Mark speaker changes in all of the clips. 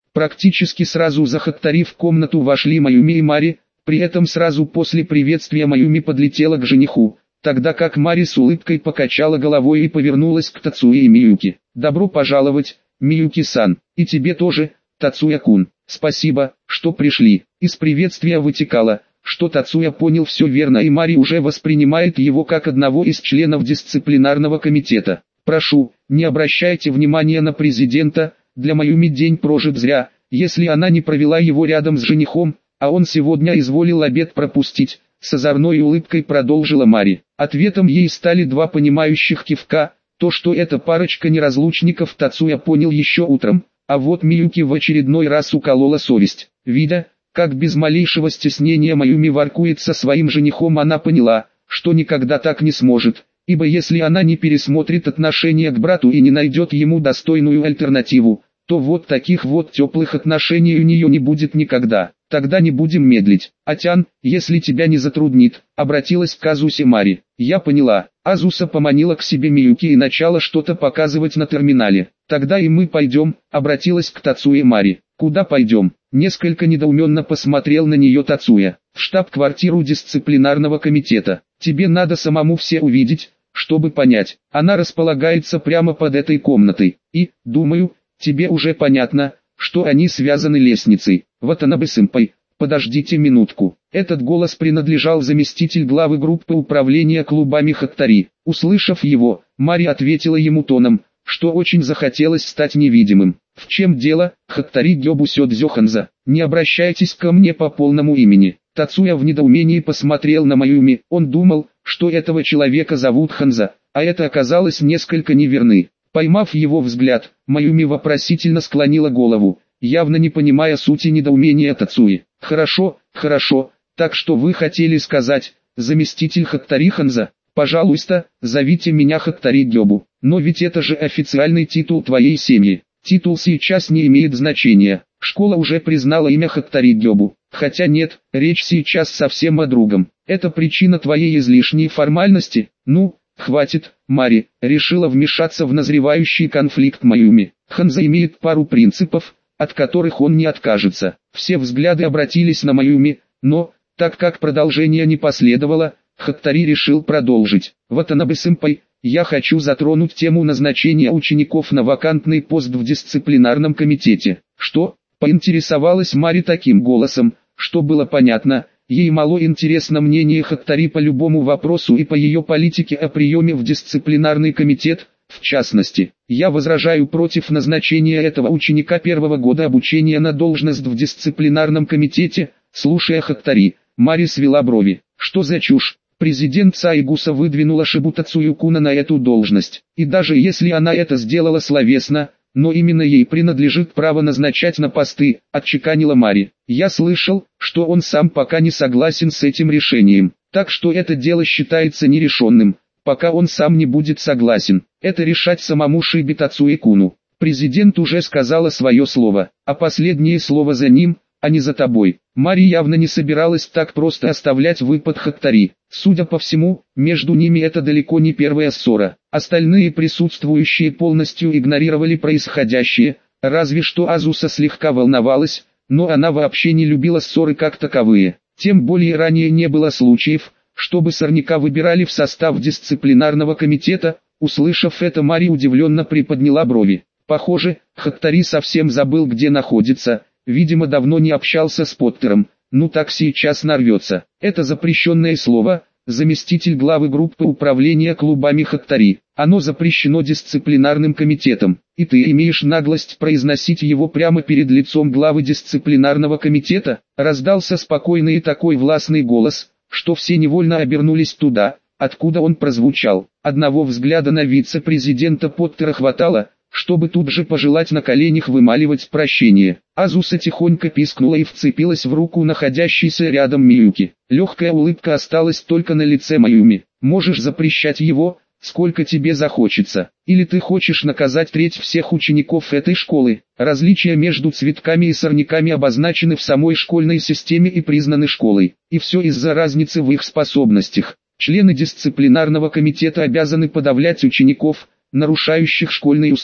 Speaker 1: Практически сразу за Хаттари в комнату вошли Маюми и Мари, при этом сразу после приветствия Маюми подлетела к жениху, тогда как Мари с улыбкой покачала головой и повернулась к Тацуе и Миюки. «Добро пожаловать, Миюки-сан, и тебе тоже, Тацуя-кун. Спасибо, что пришли». Из приветствия вытекало, что Тацуя понял все верно и Мари уже воспринимает его как одного из членов дисциплинарного комитета. «Прошу, не обращайте внимания на президента, для Маюми день прожит зря, если она не провела его рядом с женихом, а он сегодня изволил обед пропустить», с озорной улыбкой продолжила Мари. Ответом ей стали два понимающих кивка. То, что эта парочка неразлучников, Тацуя понял еще утром, а вот Миюки в очередной раз уколола совесть. Видя, как без малейшего стеснения Маюми воркует со своим женихом, она поняла, что никогда так не сможет, ибо если она не пересмотрит отношение к брату и не найдет ему достойную альтернативу, то вот таких вот теплых отношений у нее не будет никогда. «Тогда не будем медлить. Атян, если тебя не затруднит», — обратилась к Азусе Мари. «Я поняла». Азуса поманила к себе Миюки и начала что-то показывать на терминале. «Тогда и мы пойдем», — обратилась к Тацуе Мари. «Куда пойдем?» — несколько недоуменно посмотрел на нее Тацуя. «В штаб-квартиру дисциплинарного комитета. Тебе надо самому все увидеть, чтобы понять. Она располагается прямо под этой комнатой. И, думаю, тебе уже понятно, что они связаны лестницей. Ватанабе-сэмпай, подождите минутку». Этот голос принадлежал заместитель главы группы управления клубами Хаттари. Услышав его, Мари ответила ему тоном, что очень захотелось стать невидимым. «В чем дело, Хаттари Гёбу Сёдзё Ханза? Не обращайтесь ко мне по полному имени». Тацуя в недоумении посмотрел на Маюми. Он думал, что этого человека зовут Ханза, а это оказалось несколько неверны. Поймав его взгляд, Маюми вопросительно склонила голову, явно не понимая сути недоумения Тацуи. «Хорошо, хорошо, так что вы хотели сказать, заместитель Хаттари Ханза? Пожалуйста, зовите меня Хаттари Гёбу. Но ведь это же официальный титул твоей семьи». «Титул сейчас не имеет значения. Школа уже признала имя Хаттари Гёбу. Хотя нет, речь сейчас совсем о другом. Это причина твоей излишней формальности?» «Ну, хватит, Мари», решила вмешаться в назревающий конфликт Маюми. «Ханза имеет пару принципов, от которых он не откажется». Все взгляды обратились на Маюми, но, так как продолжение не последовало, Хаттари решил продолжить. «Ватанабе-сэмпай, я хочу затронуть тему назначения учеников на вакантный пост в дисциплинарном комитете». «Что?» — поинтересовалась Мари таким голосом, что было понятно, ей мало интересно мнение Хаттари по любому вопросу и по ее политике о приеме в дисциплинарный комитет. В частности, «Я возражаю против назначения этого ученика первого года обучения на должность в дисциплинарном комитете». Слушая Хаттари, Мари свела брови. «Что за чушь? Президент Сайгуса выдвинула Шибута Цуюкуна на эту должность, и даже если она это сделала словесно, но именно ей принадлежит право назначать на посты», — отчеканила Мари. «Я слышал, что он сам пока не согласен с этим решением, так что это дело считается нерешенным, пока он сам не будет согласен. Это решать самому Шибута Цуюкуну. Президент уже сказала свое слово, а последнее слово за ним, а не за тобой». Мари явно не собиралась так просто оставлять выпад Хаттари. Судя по всему, между ними это далеко не первая ссора. Остальные присутствующие полностью игнорировали происходящее, разве что Азуса слегка волновалась, но она вообще не любила ссоры как таковые. Тем более ранее не было случаев, чтобы сорняка выбирали в состав дисциплинарного комитета. Услышав это, Мари удивленно приподняла брови. Похоже, Хаттари совсем забыл, где находится. Видимо, давно не общался с Поттером. Ну так сейчас нарвется. Это запрещенное слово, заместитель главы группы управления клубами Хаттари. Оно запрещено дисциплинарным комитетом. И ты имеешь наглость произносить его прямо перед лицом главы дисциплинарного комитета? Раздался спокойный и такой властный голос, что все невольно обернулись туда, откуда он прозвучал. Одного взгляда на вице-президента Поттера хватало, чтобы тут же пожелать на коленях вымаливать прощение. Азуса тихонько пискнула и вцепилась в руку находящейся рядом Миюки. Легкая улыбка осталась только на лице Маюми. «Можешь запрещать его, сколько тебе захочется. Или ты хочешь наказать треть всех учеников этой школы?» Различия между цветками и сорняками обозначены в самой школьной системе и признаны школой. И все из-за разницы в их способностях. Члены дисциплинарного комитета обязаны подавлять учеников, нарушающих школьный устав.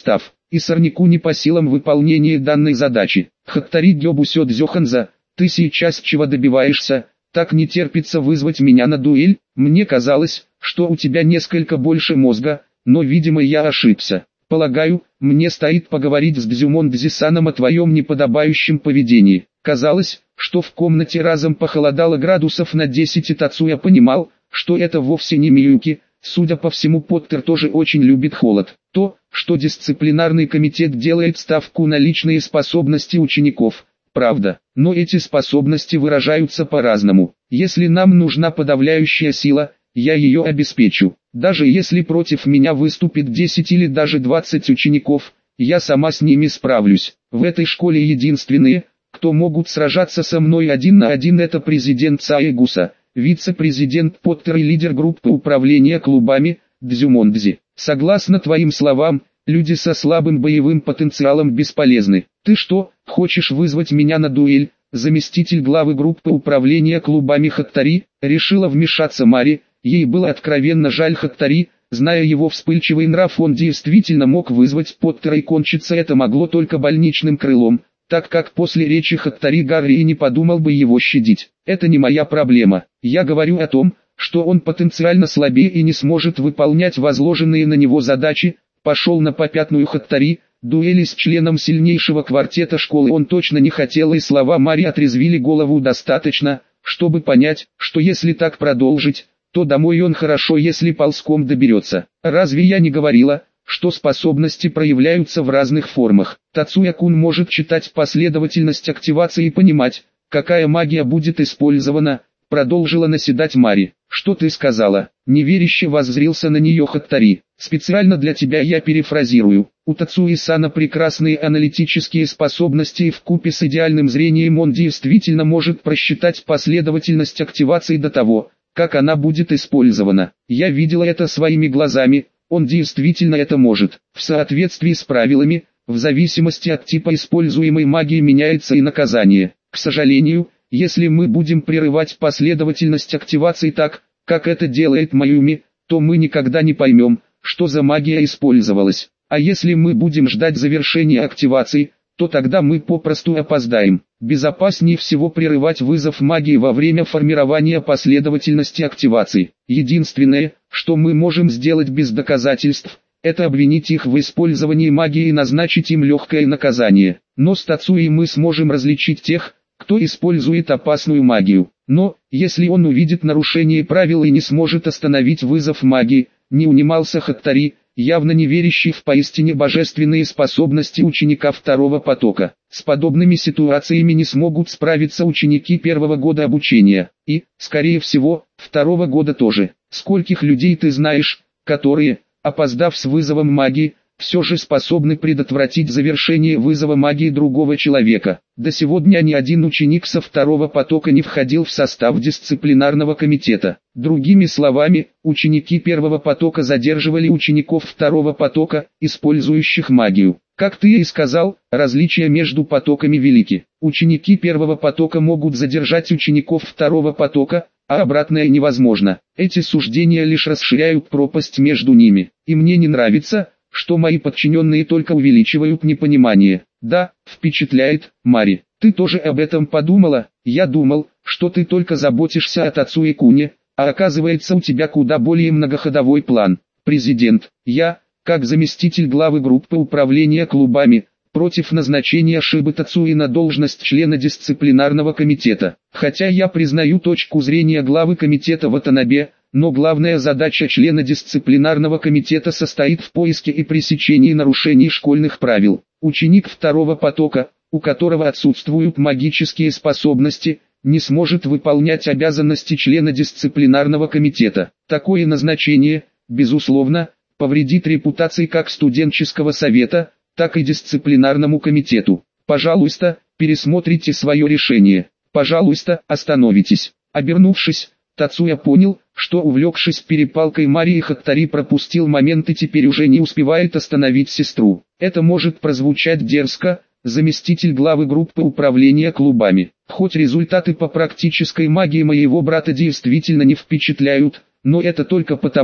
Speaker 1: и сорняку не по силам выполнение данной задачи. Хаттари Гёбусё Дзёханза, ты сейчас чего добиваешься? Так не терпится вызвать меня на дуэль? Мне казалось, что у тебя несколько больше мозга, но видимо я ошибся. Полагаю, мне стоит поговорить с Дзюмон Дзи-саном о твоем неподобающем поведении. Казалось, что в комнате разом похолодало градусов на 10 и Тацуя понимал, что это вовсе не Миюки. Судя по всему, Поттер тоже очень любит холод. То, что дисциплинарный комитет делает ставку на личные способности учеников, правда, но эти способности выражаются по-разному. Если нам нужна подавляющая сила, я ее обеспечу. Даже если против меня выступит 10 или даже 20 учеников, я сама с ними справлюсь. В этой школе единственные, кто могут сражаться со мной один на один, это президент Саегуса, вице-президент Поттер и лидер группы управления клубами, Дзюмон Дзи. Согласно твоим словам, люди со слабым боевым потенциалом бесполезны. Ты что, хочешь вызвать меня на дуэль? Заместитель главы группы управления клубами Хаттари, решила вмешаться Мари. Ей было откровенно жаль Хаттари, зная его вспыльчивый нрав, он действительно мог вызвать Поттера, и кончиться это могло только больничным крылом, так как после речи Хаттари Гарри и не подумал бы его щадить. Это не моя проблема. Я говорю о том, что он потенциально слабее и не сможет выполнять возложенные на него задачи. Пошел на попятную Хаттари. Дуэли с членом сильнейшего квартета школы он точно не хотел, и слова Мари отрезвили голову достаточно, чтобы понять, что если так продолжить, то домой он хорошо, если ползком доберется. Разве я не говорила, что способности проявляются в разных формах? Тацуя-кун может читать последовательность активации и понимать, какая магия будет использована, продолжила наседать Мари. Что ты сказала? Неверяще воззрился на нее Хаттари. Специально для тебя я перефразирую. У Тацуи-сана прекрасные аналитические способности, и вкупе с идеальным зрением он действительно может просчитать последовательность активации до того, как она будет использована. Я видела это своими глазами, он действительно это может. В соответствии с правилами, в зависимости от типа используемой магии меняется и наказание. К сожалению, если мы будем прерывать последовательность активации так, как это делает Майюми, то мы никогда не поймем, что за магия использовалась. А если мы будем ждать завершения активации, то тогда мы попросту опоздаем. Безопаснее всего прерывать вызов магии во время формирования последовательности активаций. Единственное, что мы можем сделать без доказательств, это обвинить их в использовании магии и назначить им легкое наказание. Но с Тацуей мы сможем различить тех, кто использует опасную магию. Но, если он увидит нарушение правил и не сможет остановить вызов магии, не унимался Хаттари, явно не верящий в поистине божественные способности ученика второго потока. С подобными ситуациями не смогут справиться ученики первого года обучения, и, скорее всего, второго года тоже. Скольких людей ты знаешь, которые, опоздав с вызовом магии, все же способны предотвратить завершение вызова магии другого человека? До сегодня ни один ученик со второго потока не входил в состав дисциплинарного комитета. Другими словами, ученики первого потока задерживали учеников второго потока, использующих магию. Как ты и сказал, различия между потоками велики. Ученики первого потока могут задержать учеников второго потока, а обратное невозможно. Эти суждения лишь расширяют пропасть между ними. И мне не нравится, что мои подчиненные только увеличивают непонимание. Да, впечатляет, Мари. Ты тоже об этом подумала? Я думал, что ты только заботишься о Тацуэ-куне, а оказывается у тебя куда более многоходовой план. Президент, я, как заместитель главы группы управления клубами, против назначения Шибы Тацуи на должность члена дисциплинарного комитета. Хотя я признаю точку зрения главы комитета Ватанабе, но главная задача члена дисциплинарного комитета состоит в поиске и пресечении нарушений школьных правил. Ученик второго потока, у которого отсутствуют магические способности, не сможет выполнять обязанности члена дисциплинарного комитета. Такое назначение, безусловно, повредит репутации как студенческого совета, так и дисциплинарному комитету. Пожалуйста, пересмотрите свое решение. Пожалуйста, остановитесь. Обернувшись, Тацуя понял, что, увлекшись перепалкой Мари и Хаттари, пропустил момент и теперь уже не успевает остановить сестру. Это может прозвучать дерзко, заместитель главы группы управления клубами. Хоть результаты по практической магии моего брата действительно не впечатляют, но это только потому,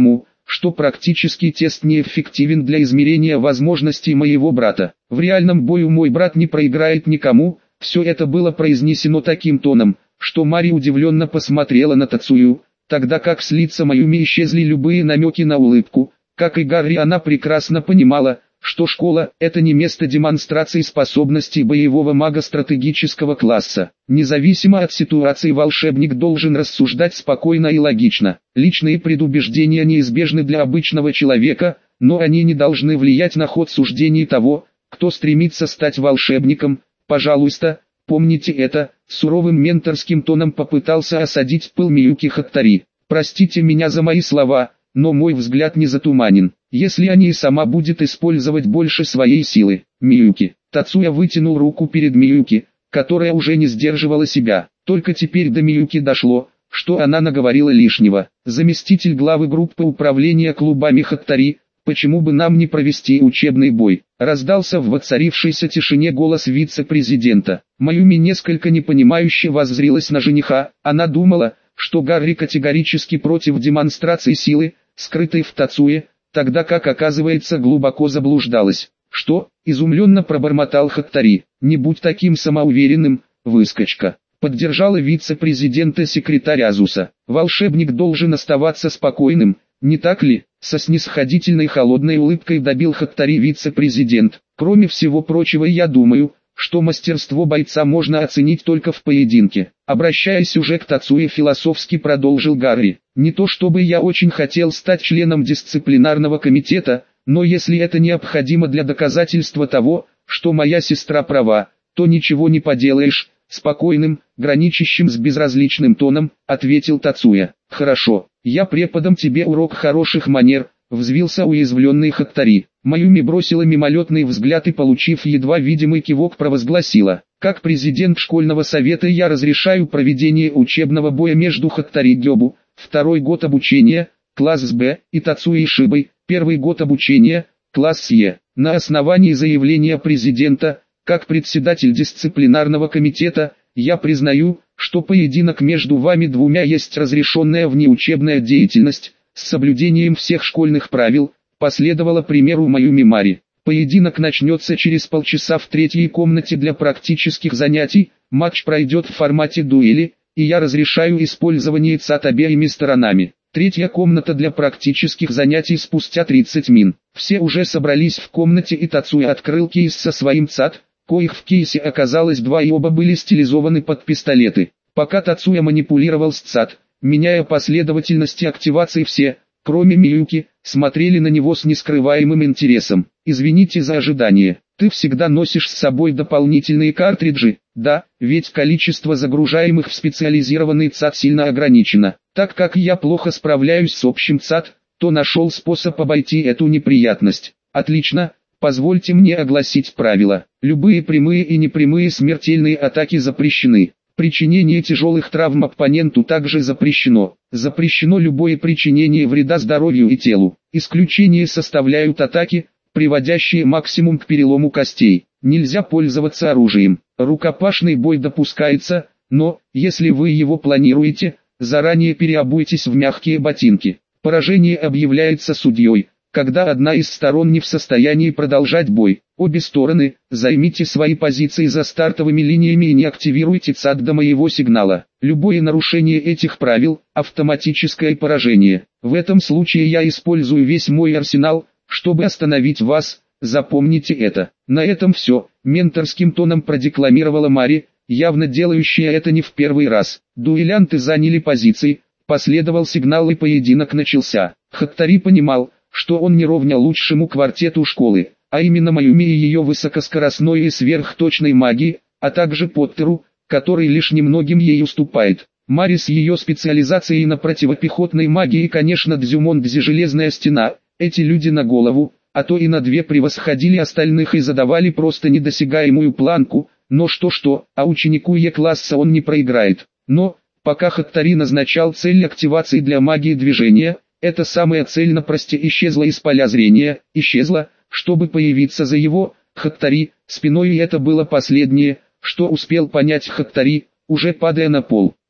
Speaker 1: что практический тест неэффективен для измерения возможностей моего брата. В реальном бою мой брат не проиграет никому. Все это было произнесено таким тоном, что Мари удивленно посмотрела на Тацую, тогда как с лица Маюми исчезли любые намеки на улыбку. Как и Гарри, она прекрасно понимала, что школа – это не место демонстрации способностей боевого мага стратегического класса. Независимо от ситуации, волшебник должен рассуждать спокойно и логично. Личные предубеждения неизбежны для обычного человека, но они не должны влиять на ход суждений того, кто стремится стать волшебником. Пожалуйста, помните это. Суровым менторским тоном попытался осадить пыл Миюки Хаттари. Простите меня за мои слова, но мой взгляд не затуманен. Если она и сама будет использовать больше своей силы. Миюки. Тацуя вытянул руку перед Миюки, которая уже не сдерживала себя. Только теперь до Миюки дошло, что она наговорила лишнего. Заместитель главы группы управления клубами Хаттари, почему бы нам не провести учебный бой? Раздался в воцарившейся тишине голос вице-президента. Маюми несколько непонимающе воззрилась на жениха. Она думала, что Гарри категорически против демонстрации силы, скрытой в Тацуе, тогда как оказывается глубоко заблуждалась. «Что?» – изумленно пробормотал Хаттари. «Не будь таким самоуверенным, выскочка», – поддержала вице-президента секретарь Азуса. «Волшебник должен оставаться спокойным, не так ли?» Со снисходительной холодной улыбкой добил Хаттари вице-президент. «Кроме всего прочего, я думаю, что мастерство бойца можно оценить только в поединке». Обращаясь уже к Тацуе, философски продолжил Гарри. «Не то чтобы я очень хотел стать членом дисциплинарного комитета, но если это необходимо для доказательства того, что моя сестра права, то ничего не поделаешь», спокойным, граничащим с безразличным тоном, ответил Тацуя. «Хорошо, я преподам тебе урок хороших манер», взвился уязвленный Хаттари. Маюми бросила мимолетный взгляд и, получив едва видимый кивок, провозгласила: «Как президент школьного совета я разрешаю проведение учебного боя между Хаттари Гёбу, второй год обучения, класс Б, и Тацуей Шибой, первый год обучения, класс Е. На основании заявления президента, как председатель дисциплинарного комитета, я признаю, что поединок между вами двумя есть разрешенная внеучебная деятельность, с соблюдением всех школьных правил», последовало примеру Маюми Мари. «Поединок начнется через полчаса в третьей комнате для практических занятий, матч пройдет в формате дуэли, и я разрешаю использование ЦАД обеими сторонами. Третья комната для практических занятий спустя 30 мин». Все уже собрались в комнате, и Тацуя открыл кейс со своим ЦАД, коих в кейсе оказалось два, и оба были стилизованы под пистолеты. Пока Тацуя манипулировал с ЦАД, меняя последовательности активации, все, кроме Миюки, смотрели на него с нескрываемым интересом. «Извините за ожидание. Ты всегда носишь с собой дополнительные картриджи?» «Да, ведь количество загружаемых в специализированный ЦАД сильно ограничено. Так как я плохо справляюсь с общим ЦАД, то нашел способ обойти эту неприятность». «Отлично, позвольте мне огласить правила. Любые прямые и непрямые смертельные атаки запрещены. Причинение тяжелых травм оппоненту также запрещено. Запрещено любое причинение вреда здоровью и телу. Исключение составляют атаки, приводящие максимум к перелому костей. Нельзя пользоваться оружием. Рукопашный бой допускается, но, если вы его планируете, заранее переобуйтесь в мягкие ботинки. Поражение объявляется судьей, когда одна из сторон не в состоянии продолжать бой. Обе стороны, займите свои позиции за стартовыми линиями и не активируйте ЦАД до моего сигнала. Любое нарушение этих правил – автоматическое поражение. В этом случае я использую весь мой арсенал, чтобы остановить вас, запомните это». На этом все, менторским тоном продекламировала Мари, явно делающая это не в первый раз. Дуэлянты заняли позиции, последовал сигнал и поединок начался. Хаттари понимал, что он не ровня лучшему квартету школы, а именно Маюми и ее высокоскоростной и сверхточной магии, а также Поттеру, который лишь немногим ей уступает. Мари с ее специализацией на противопехотной магии и, конечно, Дзюмондзи железная стена, эти люди на голову, а то и на две превосходили остальных и задавали просто недосягаемую планку, но что-что, а ученику Е-класса он не проиграет. Но, пока Хаттари назначал цель активации для магии движения, эта самая цель напросто исчезла из поля зрения, исчезла, чтобы появиться за его, Хаттари, спиной, и это было последнее, что успел понять Хаттари, уже падая на пол.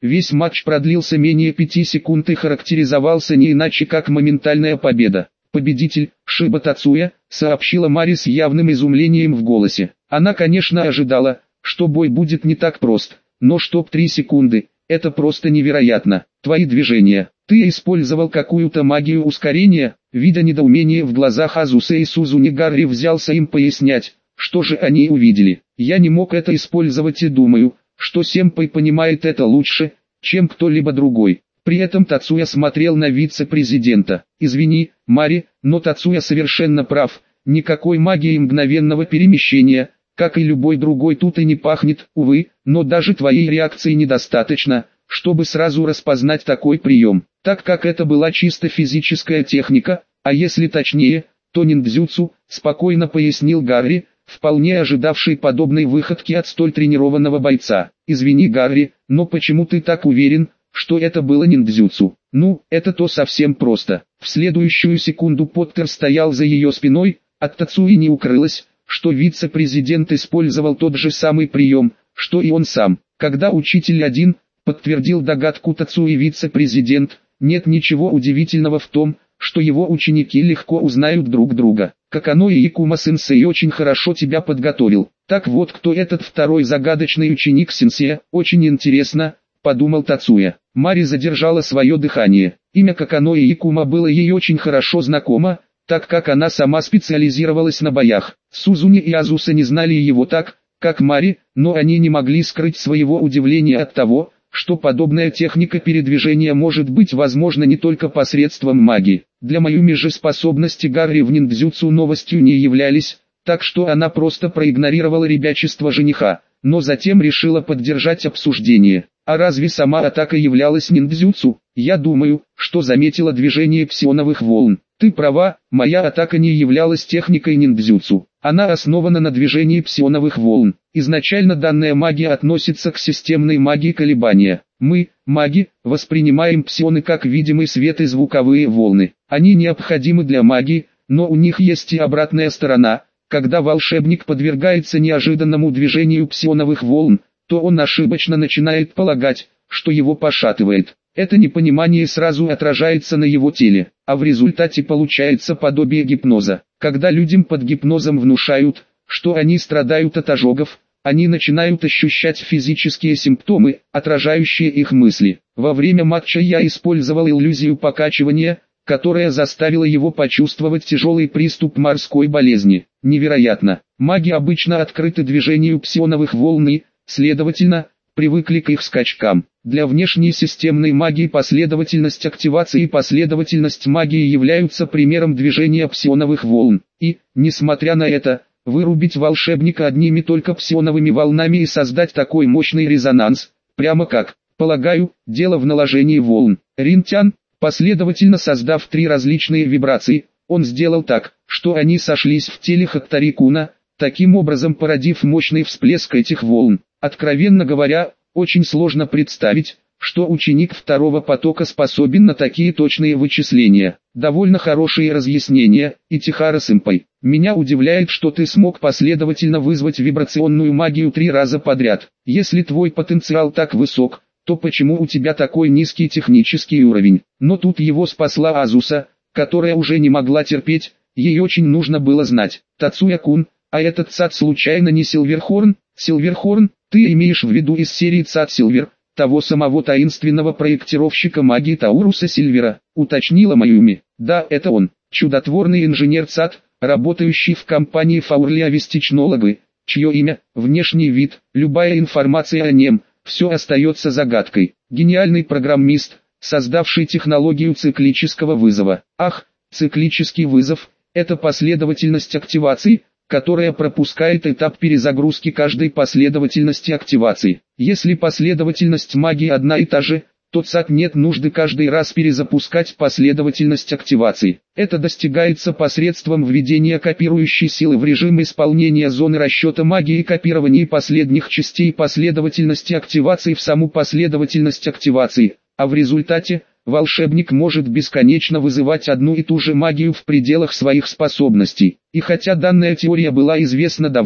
Speaker 1: Весь матч продлился менее 5 секунд и характеризовался не иначе как моментальная победа. «Победитель, Шиба Тацуя», сообщила Мари с явным изумлением в голосе. Она, конечно, ожидала, что бой будет не так прост, но чтоб 3 секунды, это просто невероятно. Твои движения, ты использовал какую-то магию ускорения? Видя недоумение в глазах Азуса и Сузуни, Гарри взялся им пояснять, что же они увидели. Я не мог это использовать и думаю, что Сэмпай понимает это лучше, чем кто-либо другой. При этом Тацуя смотрел на вице-президента. «Извини, Мари, но Тацуя совершенно прав, никакой магии мгновенного перемещения, как и любой другой, тут и не пахнет, увы, но даже твоей реакции недостаточно, чтобы сразу распознать такой прием, так как это была чисто физическая техника, а если точнее, то ниндзюцу», спокойно пояснил Гарри, вполне ожидавший подобной выходки от столь тренированного бойца. «Извини, Гарри, но почему ты так уверен, что это было ниндзюцу?» «Ну, это то совсем просто». В следующую секунду Поттер стоял за ее спиной, от Тацуи не укрылось, что вице-президент использовал тот же самый прием, что и он сам. Когда учитель один, подтвердил догадку Тацуи вице-президент, нет ничего удивительного в том, что его ученики легко узнают друг друга. Какано и Якума-сенсей очень хорошо тебя подготовил. Так вот, кто этот второй загадочный ученик сенсея, очень интересно, подумал Тацуя. Мари задержала свое дыхание. Имя Какано и Якума было ей очень хорошо знакомо, так как она сама специализировалась на боях. Сузуни и Азуса не знали его так, как Мари, но они не могли скрыть своего удивления от того, что подобная техника передвижения может быть возможна не только посредством магии. Для Маюми же способности Гарри в ниндзюцу новостью не являлись, так что она просто проигнорировала ребячество жениха, но затем решила поддержать обсуждение. А разве сама атака являлась ниндзюцу? Я думаю, что заметила движение псионовых волн. Ты права, моя атака не являлась техникой ниндзюцу. Она основана на движении псионовых волн. Изначально данная магия относится к системной магии колебания. Мы, маги, воспринимаем псионы как видимый свет и звуковые волны. Они необходимы для магии, но у них есть и обратная сторона. Когда волшебник подвергается неожиданному движению псионовых волн, то он ошибочно начинает полагать, что его пошатывает. Это непонимание сразу отражается на его теле, а в результате получается подобие гипноза. Когда людям под гипнозом внушают, что они страдают от ожогов, они начинают ощущать физические симптомы, отражающие их мысли. Во время матча я использовал иллюзию покачивания, которая заставила его почувствовать тяжелый приступ морской болезни. Невероятно. Маги обычно открыты движению псионовых волн и, следовательно, привыкли к их скачкам. Для внешней системной магии последовательность активации и последовательность магии являются примером движения псионовых волн. И, несмотря на это, вырубить волшебника одними только псионовыми волнами и создать такой мощный резонанс, прямо как, полагаю, дело в наложении волн. Ринтян, последовательно создав 3 различные вибрации, он сделал так, что они сошлись в теле Хаттари-куна, таким образом породив мощный всплеск этих волн. Откровенно говоря, очень сложно представить, что ученик второго потока способен на такие точные вычисления. Довольно хорошие разъяснения, Итихара-сэмпай. Меня удивляет, что ты смог последовательно вызвать вибрационную магию 3 раза подряд. Если твой потенциал так высок, то почему у тебя такой низкий технический уровень? Но тут его спасла Азуса, которая уже не могла терпеть, ей очень нужно было знать. Тацуя-кун, а этот Цад случайно не Силверхорн? Силверхорн, ты имеешь в виду из серии Цад Силвер, того самого таинственного проектировщика магии Тауруса Сильвера, уточнила Маюми. Да, это он, чудотворный инженер Цад, работающий в компании Фаурлиавис Технологы, чье имя, внешний вид, любая информация о нем, все остается загадкой. Гениальный программист, создавший технологию циклического вызова. Ах, циклический вызов – это последовательность активаций, которая пропускает этап перезагрузки каждой последовательности активации. Если последовательность магии одна и та же, то ЦАК нет нужды каждый раз перезапускать последовательность активации. Это достигается посредством введения копирующей силы в режим исполнения зоны расчета магии и копирования последних частей последовательности активации в саму последовательность активации, а в результате волшебник может бесконечно вызывать одну и ту же магию в пределах своих способностей. И хотя данная теория была известна давно,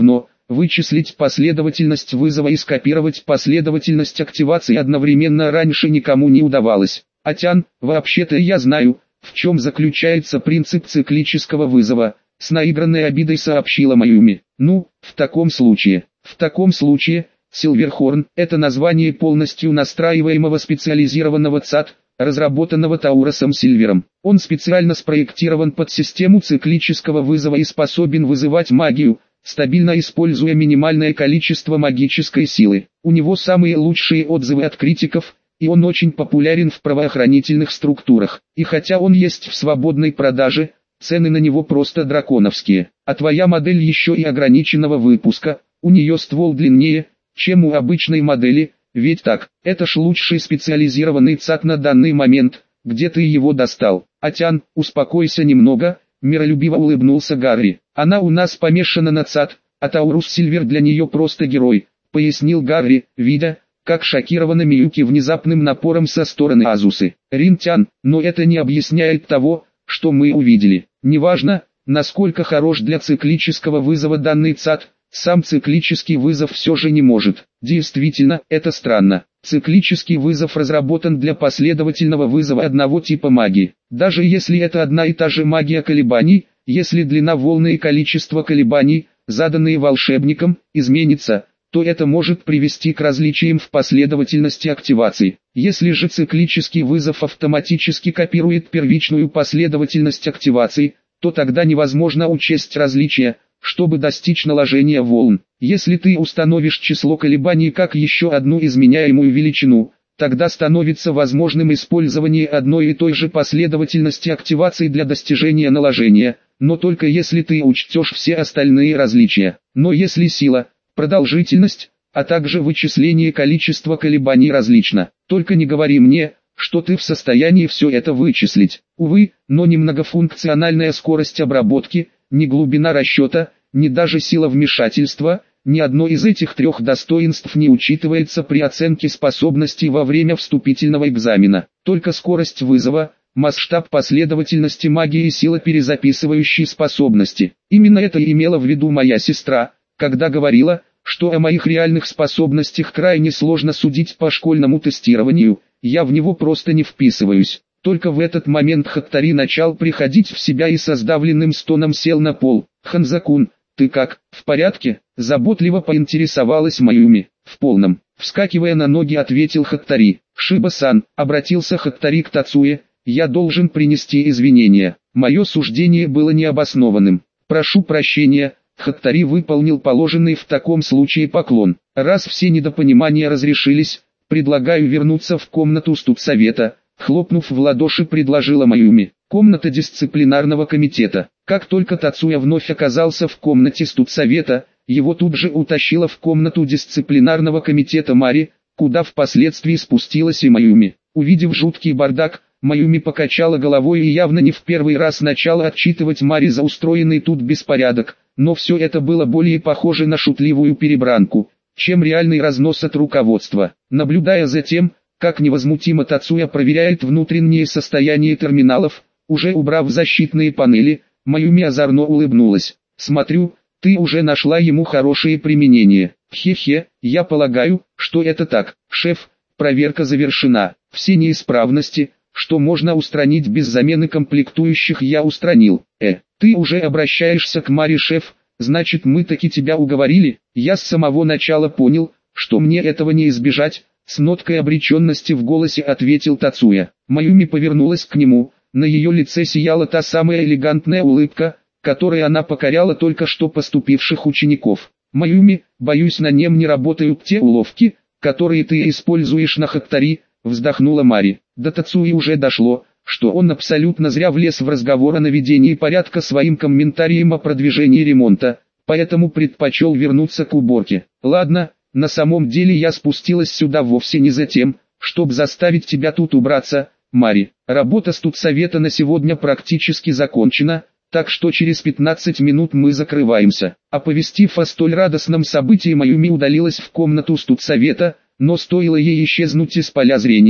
Speaker 1: вычислить последовательность вызова и скопировать последовательность активации одновременно раньше никому не удавалось. Атян, вообще-то я знаю, в чем заключается принцип циклического вызова, с наигранной обидой сообщила Майюми. Ну, в таком случае, Силверхорн – это название полностью настраиваемого специализированного ЦАД, разработанного Тауросом Сильвером. Он специально спроектирован под систему циклического вызова и способен вызывать магию, стабильно используя минимальное количество магической силы. У него самые лучшие отзывы от критиков, и он очень популярен в правоохранительных структурах. И хотя он есть в свободной продаже, цены на него просто драконовские. А твоя модель еще и ограниченного выпуска, у нее ствол длиннее, чем у обычной модели, ведь так, это ж лучший специализированный ЦАД на данный момент, где ты его достал. Атян, успокойся немного, миролюбиво улыбнулся Гарри. Она у нас помешана на ЦАД, а Таурус Сильвер для нее просто герой, пояснил Гарри, видя, как шокирована Миюки внезапным напором со стороны Азусы. Рин-тян, но это не объясняет того, что мы увидели. Неважно, насколько хорош для циклического вызова данный ЦАД, сам циклический вызов все же не может. Действительно, это странно. Циклический вызов разработан для последовательного вызова одного типа магии. Даже если это одна и та же магия колебаний, если длина волны и количество колебаний, заданные волшебником, изменится, то это может привести к различиям в последовательности активаций. Если же циклический вызов автоматически копирует первичную последовательность активаций, то тогда невозможно учесть различия, чтобы достичь наложения волн. Если ты установишь число колебаний как еще одну изменяемую величину, тогда становится возможным использование одной и той же последовательности активаций для достижения наложения, но только если ты учтешь все остальные различия. Но если сила, продолжительность, а также вычисление количества колебаний различно, только не говори мне, что ты в состоянии все это вычислить. Увы, но ни многофункциональная скорость обработки, ни глубина расчета, ни даже сила вмешательства, ни одно из этих трех достоинств не учитывается при оценке способностей во время вступительного экзамена. Только скорость вызова, масштаб последовательности магии и сила перезаписывающей способности. Именно это и имела в виду моя сестра, когда говорила, что о моих реальных способностях крайне сложно судить по школьному тестированию, я в него просто не вписываюсь. Только в этот момент Хаттари начал приходить в себя и со сдавленным стоном сел на пол. «Ханзакун, ты как, в порядке?» – заботливо поинтересовалась Майюми. «В полном». Вскакивая на ноги, ответил Хаттари. «Шиба-сан», – обратился Хаттари к Тацуе, – «я должен принести извинения. Мое суждение было необоснованным. Прошу прощения». Хаттари выполнил положенный в таком случае поклон. «Раз все недопонимания разрешились, предлагаю вернуться в комнату студсовета», — хлопнув в ладоши, предложила Майюми. Комната дисциплинарного комитета. Как только Тацуя вновь оказался в комнате студсовета, его тут же утащила в комнату дисциплинарного комитета Мари, куда впоследствии спустилась и Майюми. Увидев жуткий бардак, Майюми покачала головой и явно не в первый раз начала отчитывать Мари за устроенный тут беспорядок, но все это было более похоже на шутливую перебранку, чем реальный разнос от руководства. Наблюдая за тем, как невозмутимо Тацуя проверяет внутреннее состояние терминалов, уже убрав защитные панели, Майюми озорно улыбнулась. «Смотрю, ты уже нашла ему хорошее применение. Хе-хе, я полагаю, что это так. Шеф, проверка завершена. Все неисправности, что можно устранить без замены комплектующих, я устранил. Ты уже обращаешься к Мари, шеф, значит мы таки тебя уговорили?» Я с самого начала понял, что мне этого не избежать, с ноткой обреченности в голосе ответил Тацуя. Майюми повернулась к нему, на ее лице сияла та самая элегантная улыбка, которой она покоряла только что поступивших учеников. «Майюми, боюсь, на нем не работают те уловки, которые ты используешь на Хаттари», вздохнула Мари. До Тацуи уже дошло, что он абсолютно зря влез в разговор о наведении порядка своим комментарием о продвижении ремонта, поэтому предпочел вернуться к уборке. «Ладно, на самом деле я спустилась сюда вовсе не за тем, чтобы заставить тебя тут убраться, Мари. Работа студсовета на сегодня практически закончена, так что через 15 минут мы закрываемся». Оповестив о столь радостном событии, Майюми удалилась в комнату студсовета, но стоило ей исчезнуть из поля зрения,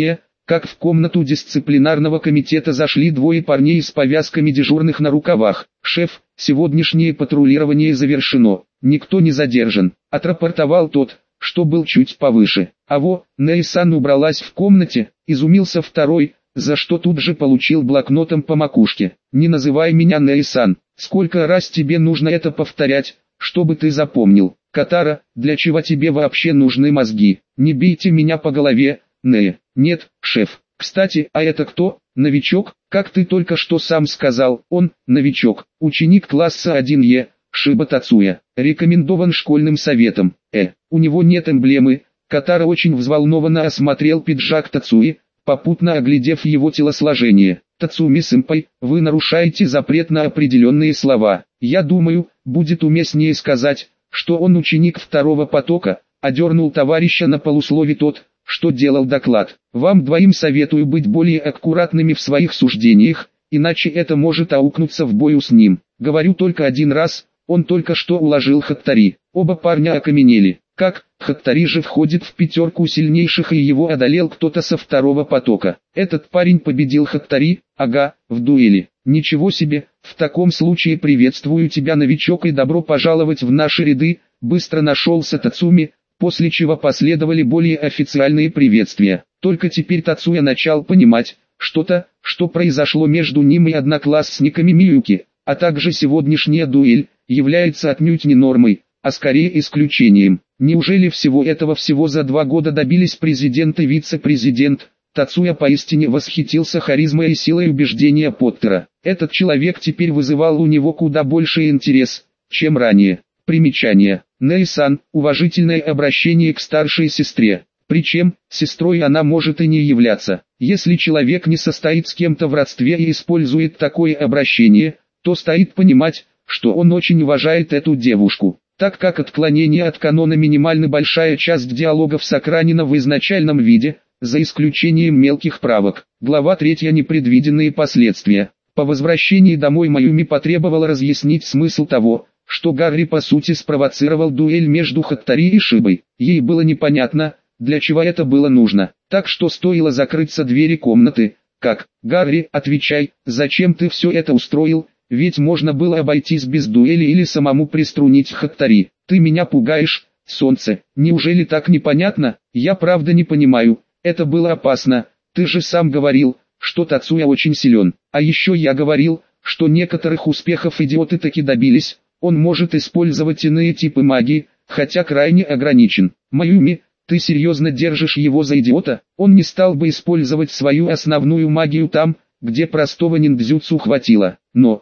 Speaker 1: как в комнату дисциплинарного комитета зашли двое парней с повязками дежурных на рукавах. «Шеф, сегодняшнее патрулирование завершено, никто не задержан», — отрапортовал тот, что был чуть повыше. «А во, Нэй-сан убралась в комнате», — изумился второй, за что тут же получил блокнотом по макушке. «Не называй меня Нэй-сан, сколько раз тебе нужно это повторять, чтобы ты запомнил? Катара, для чего тебе вообще нужны мозги? Не бейте меня по голове, Нэй». «Нет, шеф. Кстати, а это кто? Новичок? Как ты только что сам сказал, он, новичок, ученик класса 1Е, Шиба Тацуя, рекомендован школьным советом. У него нет эмблемы». Катара очень взволнованно осмотрел пиджак Тацуи, попутно оглядев его телосложение. «Тацуми-сэмпай, вы нарушаете запрет на определенные слова. Я думаю, будет уместнее сказать, что он ученик второго потока», — одернул товарища на полуслове тот, что делал доклад. «Вам двоим советую быть более аккуратными в своих суждениях, иначе это может аукнуться в бою с ним. Говорю только один раз, он только что уложил Хаттари». Оба парня окаменели. «Как? Хаттари же входит в пятерку сильнейших и его одолел кто-то со второго потока. Этот парень победил Хаттари, ага, в дуэли. Ничего себе, в таком случае приветствую тебя, новичок, и добро пожаловать в наши ряды», — быстро нашелся Тацуми, после чего последовали более официальные приветствия. Только теперь Тацуя начал понимать, что произошло между ним и одноклассниками Миюки, а также сегодняшняя дуэль, является отнюдь не нормой, а скорее исключением. Неужели всего этого всего за 2 года добились президент и вице-президент? Тацуя поистине восхитился харизмой и силой убеждения Поттера. Этот человек теперь вызывал у него куда больше интерес, чем ранее. Примечание. Нэй-сан, уважительное обращение к старшей сестре. Причем, сестрой она может и не являться. Если человек не состоит с кем-то в родстве и использует такое обращение, то стоит понимать, что он очень уважает эту девушку. Так как отклонение от канона минимально большая часть диалогов сохранена в изначальном виде, за исключением мелких правок. Глава 3. Непредвиденные последствия. По возвращении домой Майюми потребовала разъяснить смысл того, что Гарри по сути спровоцировал дуэль между Хаттари и Шибой. Ей было непонятно, для чего это было нужно. Так что стоило закрыться двери комнаты, как: «Гарри, отвечай, зачем ты все это устроил? Ведь можно было обойтись без дуэли или самому приструнить Хаттари. Ты меня пугаешь, солнце. Неужели так непонятно? Я правда не понимаю. Это было опасно. Ты же сам говорил, что Тацуя очень силен. А еще я говорил, что некоторых успехов идиоты таки добились. Он может использовать иные типы магии, хотя крайне ограничен. Майюми, ты серьезно держишь его за идиота? Он не стал бы использовать свою основную магию там, где простого ниндзюцу хватило.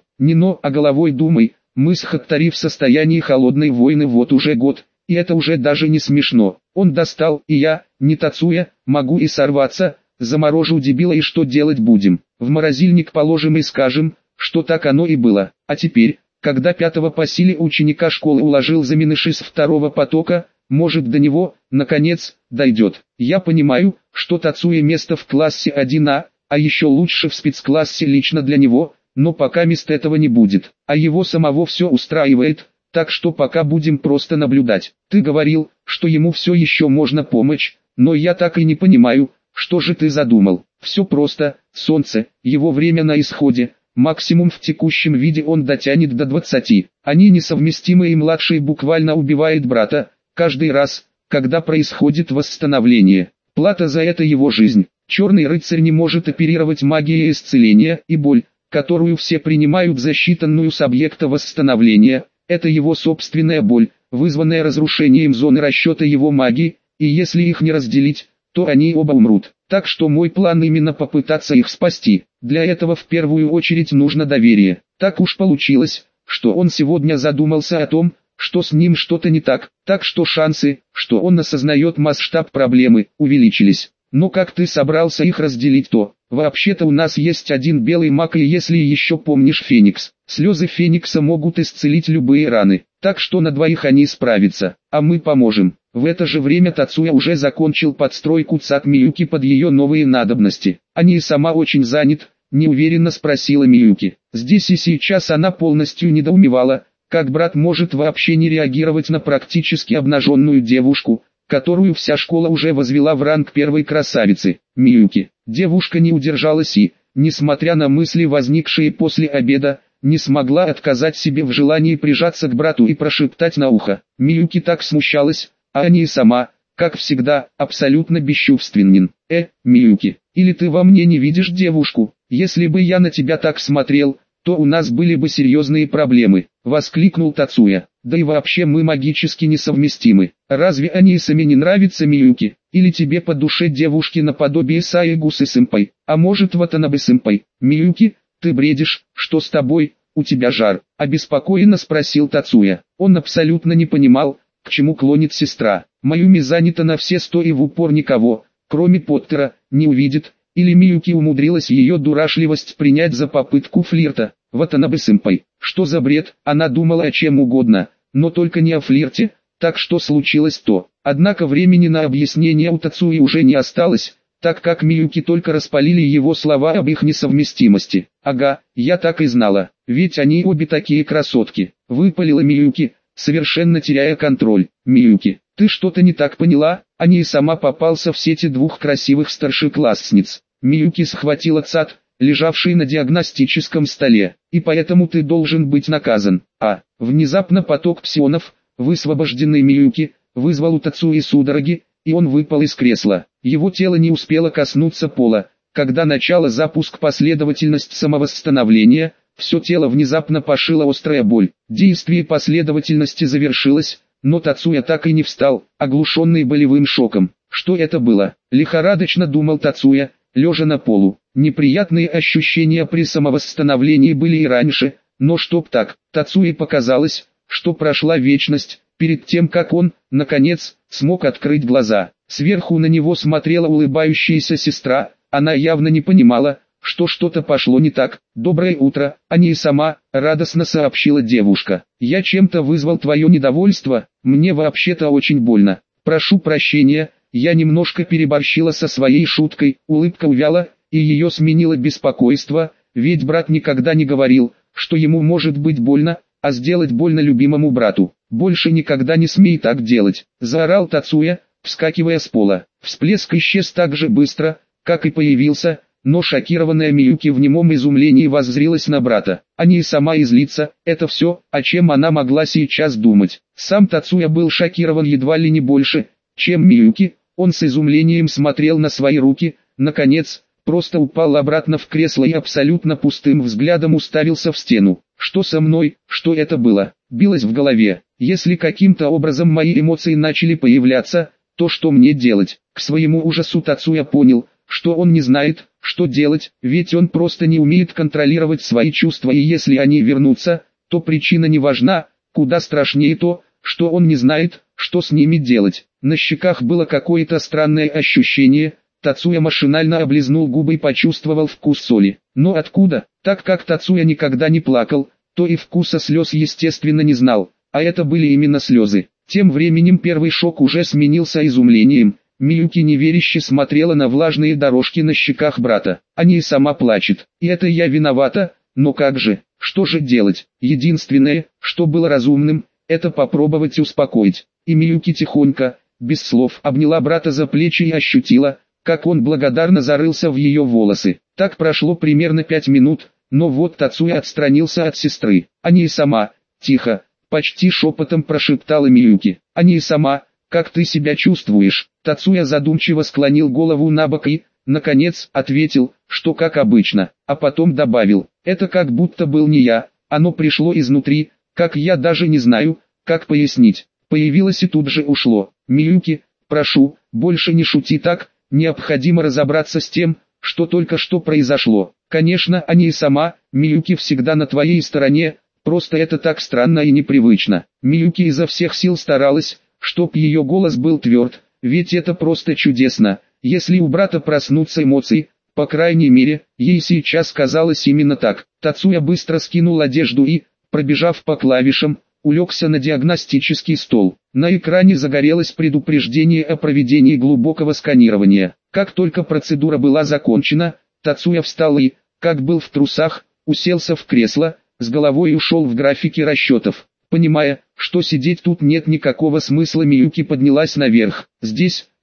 Speaker 1: А головой думай, мы с Хаттари в состоянии холодной войны вот уже год, и это уже даже не смешно. Он достал, и я, не Тацуя, могу и сорваться, заморожу дебила, и что делать будем? В морозильник положим и скажем, что так оно и было. А теперь, когда 5-го по силе ученика школы уложил заминыши с второго потока, может до него, наконец, дойдет. Я понимаю, что Тацуя место в классе 1А, а еще лучше в спецклассе лично для него, но пока мест этого не будет, а его самого все устраивает, так что пока будем просто наблюдать. Ты говорил, что ему все еще можно помочь, но я так и не понимаю, что же ты задумал. Все просто, солнце, его время на исходе, максимум в текущем виде он дотянет до 20. Они несовместимы, и младший буквально убивает брата, каждый раз, когда происходит восстановление. Плата за это его жизнь. Черный рыцарь не может оперировать магией исцеления, и боль, которую все принимают за считанную с объекта восстановления, это его собственная боль, вызванная разрушением зоны расчета его магии, и если их не разделить, то они оба умрут. Так что мой план именно попытаться их спасти. Для этого в первую очередь нужно доверие. Так уж получилось, что он сегодня задумался о том, что с ним что-то не так, так что шансы, что он осознает масштаб проблемы, увеличились. Но как ты собрался их разделить, то? Вообще-то у нас есть один белый маг, и если еще помнишь Феникс, слезы Феникса могут исцелить любые раны, так что на двоих они справятся, а мы поможем. В это же время Тацуя уже закончил подстройку Цак Миюки под ее новые надобности. Они и сама очень занят, неуверенно спросила Миюки. Здесь и сейчас она полностью недоумевала, как брат может вообще не реагировать на практически обнаженную девушку, которую вся школа уже возвела в ранг первой красавицы. Миюки, Девушка не удержалась и, несмотря на мысли, возникшие после обеда, не смогла отказать себе в желании прижаться к брату и прошептать на ухо. Миюки так смущалась, а они и сама, как всегда, абсолютно бесчувственен. Миюки, или ты во мне не видишь девушку? Если бы я на тебя так смотрел, то у нас были бы серьезные проблемы, воскликнул Тацуя. Да и вообще мы магически несовместимы. Разве они сами не нравятся, Миюки? Или тебе по душе девушки наподобие Саегусы-сэмпай, а может Ватанабе-сэмпай? Миюки, ты бредишь, что с тобой, у тебя жар? Обеспокоенно спросил Тацуя. Он абсолютно не понимал, к чему клонит сестра. Маюми занята на все 100 и в упор никого, кроме Поттера, не увидит. Или Миюки умудрилась ее дурашливость принять за попытку флирта. Ватанабе-сэмпай, что за бред? Она думала о чем угодно, но только не о флирте. Так что случилось то. Однако времени на объяснение у Тацуи уже не осталось, так как Миюки только распалили его слова об их несовместимости. Ага, я так и знала, ведь они обе такие красотки, выпалила Миюки, совершенно теряя контроль. Миюки, ты что-то не так поняла? Они и сама попался в сети двух красивых старшеклассниц. Миюки схватила ЦАД, лежавший на диагностическом столе, и поэтому ты должен быть наказан. Внезапно поток псионов, высвобожденный Миюки, вызвал у Тацуи судороги, и он выпал из кресла. Его тело не успело коснуться пола, когда начало запуск последовательность самовосстановления, все тело внезапно пошила острая боль. Действие последовательности завершилось, но Тацуя так и не встал, оглушенный болевым шоком. Что это было? Лихорадочно думал Тацуя, лежа на полу. Неприятные ощущения при самовосстановлении были и раньше, но чтоб так, Тацуе показалось, что прошла вечность, перед тем как он, наконец, смог открыть глаза. Сверху на него смотрела улыбающаяся сестра, она явно не понимала, что что-то пошло не так. «Доброе утро, Ани и сама», — радостно сообщила девушка. «Я чем-то вызвал твое недовольство, мне вообще-то очень больно. Прошу прощения, я немножко переборщила со своей шуткой». Улыбка увяла, и ее сменило беспокойство, ведь брат никогда не говорил, что ему может быть больно, а сделать больно любимому брату. «Больше никогда не смей так делать», — заорал Тацуя, вскакивая с пола. Всплеск исчез так же быстро, как и появился, но шокированная Миюки в немом изумлении воззрилась на брата. Они и сама излиться, это все, о чем она могла сейчас думать. Сам Тацуя был шокирован едва ли не больше, чем Миюки. Он с изумлением смотрел на свои руки, наконец, просто упал обратно в кресло и абсолютно пустым взглядом уставился в стену. Что со мной, что это было? Билось в голове. Если каким-то образом мои эмоции начали появляться, то что мне делать? К своему ужасу Тацуя понял, что он не знает, что делать, ведь он просто не умеет контролировать свои чувства, и если они вернутся, то причина не важна, куда страшнее то, что он не знает, что с ними делать. На щеках было какое-то странное ощущение, Тацуя машинально облизнул губы и почувствовал вкус соли. Но откуда? Так как Тацуя никогда не плакал, то и вкуса слез естественно не знал, а это были именно слезы. Тем временем первый шок уже сменился изумлением. Миюки неверяще смотрела на влажные дорожки на щеках брата. Они и сама плачет. И это я виновата, но как же, что же делать? Единственное, что было разумным, это попробовать успокоить. И Миюки тихонько, без слов, обняла брата за плечи и ощутила, как он благодарно зарылся в ее волосы. Так прошло примерно 5 минут, но вот Тацуя отстранился от сестры. Они и сама, тихо, почти шепотом прошептала Миюки. Они и сама, как ты себя чувствуешь? Тацуя задумчиво склонил голову на бок и, наконец, ответил, что как обычно, а потом добавил, это как будто был не я, оно пришло изнутри, как я даже не знаю, как пояснить. Появилось и тут же ушло. Миюки, прошу, больше не шути так, необходимо разобраться с тем, что только что произошло. Конечно, они и сама, Миюки всегда на твоей стороне, просто это так странно и непривычно. Миюки изо всех сил старалась, чтоб ее голос был тверд, ведь это просто чудесно, если у брата проснутся эмоции, по крайней мере, ей сейчас казалось именно так. Тацуя быстро скинул одежду и, пробежав по клавишам, улегся на диагностический стол. На экране загорелось предупреждение о проведении глубокого сканирования. Как только процедура была закончена, Тацуя встал и, как был в трусах, уселся в кресло, с головой ушел в графики расчетов. Понимая, что сидеть тут нет никакого смысла, Миюки поднялась наверх. Здесь,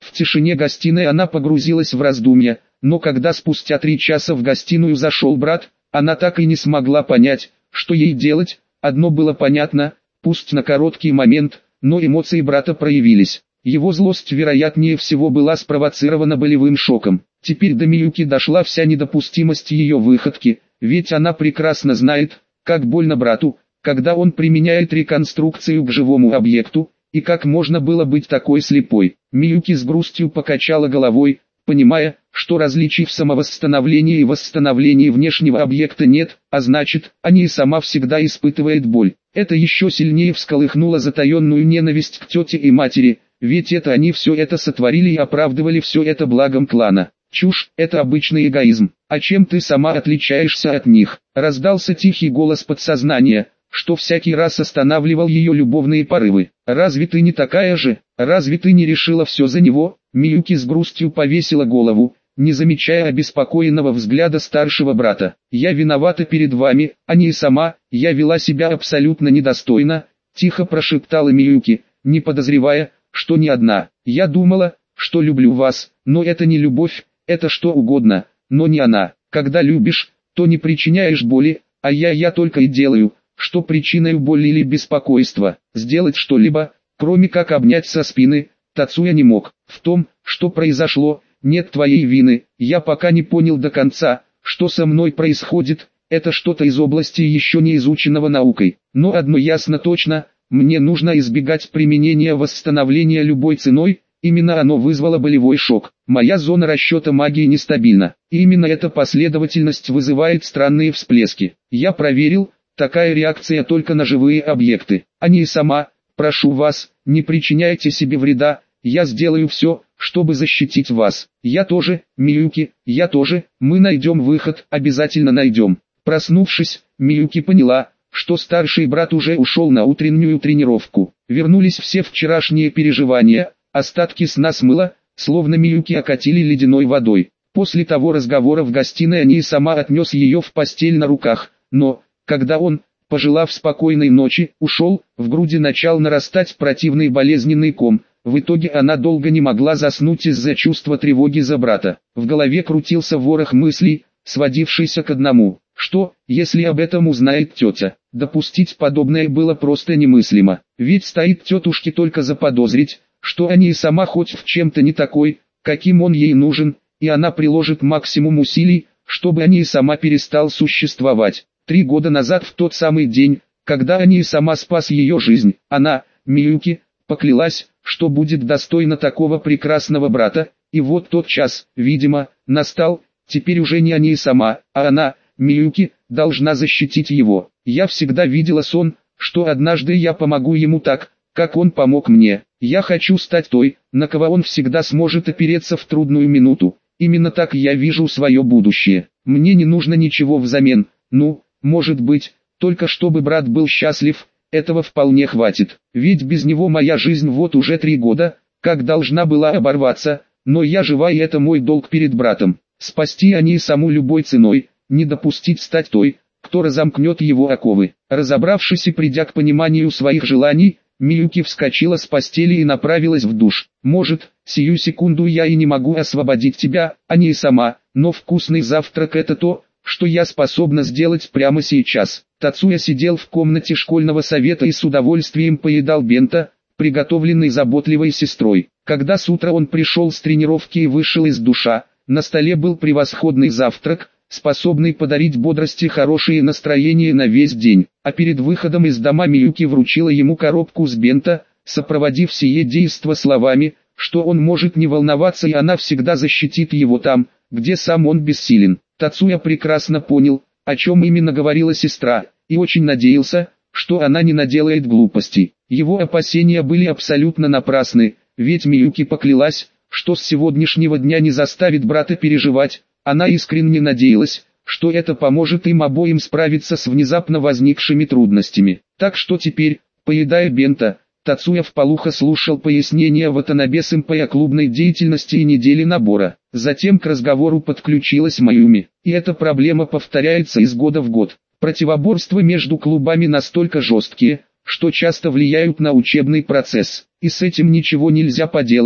Speaker 1: В тишине гостиной она погрузилась в раздумья, но когда спустя 3 часа в гостиную зашел брат, она так и не смогла понять, что ей делать. Одно было понятно, пусть на короткий момент, но эмоции брата проявились. Его злость вероятнее всего была спровоцирована болевым шоком. Теперь до Миюки дошла вся недопустимость ее выходки, ведь она прекрасно знает, как больно брату, когда он применяет реконструкцию к живому объекту, и как можно было быть такой слепой. Миюки с грустью покачала головой, понимая, что различий в самовосстановлении и восстановлении внешнего объекта нет, а значит, Ани сама всегда испытывает боль. Это еще сильнее всколыхнуло затаенную ненависть к тете и матери, ведь это они все это сотворили и оправдывали все это благом клана. Чушь, это обычный эгоизм. А чем ты сама отличаешься от них? Раздался тихий голос подсознания, что всякий раз останавливал ее любовные порывы. Разве ты не такая же? Разве ты не решила все за него? Миюки с грустью повесила голову, не замечая обеспокоенного взгляда старшего брата. Я виновата перед вами, а не сама, я вела себя абсолютно недостойно, тихо прошептала Миюки, не подозревая, что не одна. Я думала, что люблю вас, но это не любовь, это что угодно, но не она. Когда любишь, то не причиняешь боли, а я только и делаю, что причиной боли или беспокойства. Сделать что-либо, кроме как обнять со спины, Тацуя не мог. В том, что произошло, нет твоей вины. Я пока не понял до конца, что со мной происходит. Это что-то из области еще не изученного наукой. Но одно ясно точно, мне нужно избегать применения восстановления любой ценой. Именно оно вызвало болевой шок. Моя зона расчета магии нестабильна. И именно эта последовательность вызывает странные всплески. Я проверил, такая реакция только на живые объекты. А не сама. Прошу вас, не причиняйте себе вреда. Я сделаю все, чтобы защитить вас. Я тоже, Миюки, я тоже. Мы найдем выход, обязательно найдем. Проснувшись, Миюки поняла, что старший брат уже ушел на утреннюю тренировку. Вернулись все вчерашние переживания. Остатки сна смыло, словно Миюки окатили ледяной водой. После того разговора в гостиной Ани сама отнес ее в постель на руках, но, когда он, пожелав спокойной ночи, ушел, в груди начал нарастать противный болезненный ком. В итоге она долго не могла заснуть из-за чувства тревоги за брата. В голове крутился ворох мыслей, сводившийся к одному. Что, если об этом узнает тетя? Допустить подобное было просто немыслимо. Ведь стоит тетушке только заподозрить, что Ани сама хоть в чем-то не такой, каким он ей нужен, и она приложит максимум усилий, чтобы Ани сама перестал существовать. 3 года назад в тот самый день, когда Ани сама спас ее жизнь, она, Миюки, поклялась, что будет достойна такого прекрасного брата, и вот тот час, видимо, настал. Теперь уже не Ани сама, а она, Миюки, должна защитить его. Я всегда видела сон, что однажды я помогу ему так, как он помог мне. Я хочу стать той, на кого он всегда сможет опереться в трудную минуту. Именно так я вижу свое будущее. Мне не нужно ничего взамен. Ну, может быть, только чтобы брат был счастлив, этого вполне хватит. Ведь без него моя жизнь вот уже 3 года, как должна была оборваться, но я жива, и это мой долг перед братом. Спасти Ани саму любой ценой, не допустить стать той, кто разомкнет его оковы. Разобравшись и придя к пониманию своих желаний, Миюки вскочила с постели и направилась в душ. Может, сию секунду я и не могу освободить тебя, Ани сама, но вкусный завтрак — это то, что я способна сделать прямо сейчас. Тацуя сидел в комнате школьного совета и с удовольствием поедал бенто, приготовленный заботливой сестрой. Когда с утра он пришел с тренировки и вышел из душа, на столе был превосходный завтрак, способный подарить бодрость и хорошее настроение на весь день. А перед выходом из дома Миюки вручила ему коробку с бенто, сопроводив сие действо словами, что он может не волноваться и она всегда защитит его там, где сам он бессилен. Тацуя прекрасно понял, о чем именно говорила сестра, и очень надеялся, что она не наделает глупостей. Его опасения были абсолютно напрасны, ведь Миюки поклялась, что с сегодняшнего дня не заставит брата переживать. Она искренне надеялась, что это поможет им обоим справиться с внезапно возникшими трудностями. Так что теперь, поедая бенто, Тацуя вполуха слушал пояснения Ватанабе сэмпай о клубной деятельности и неделе набора. Затем к разговору подключилась Майюми. И эта проблема повторяется из года в год. Противоборства между клубами настолько жесткие, что часто влияют на учебный процесс. И с этим ничего нельзя поделать.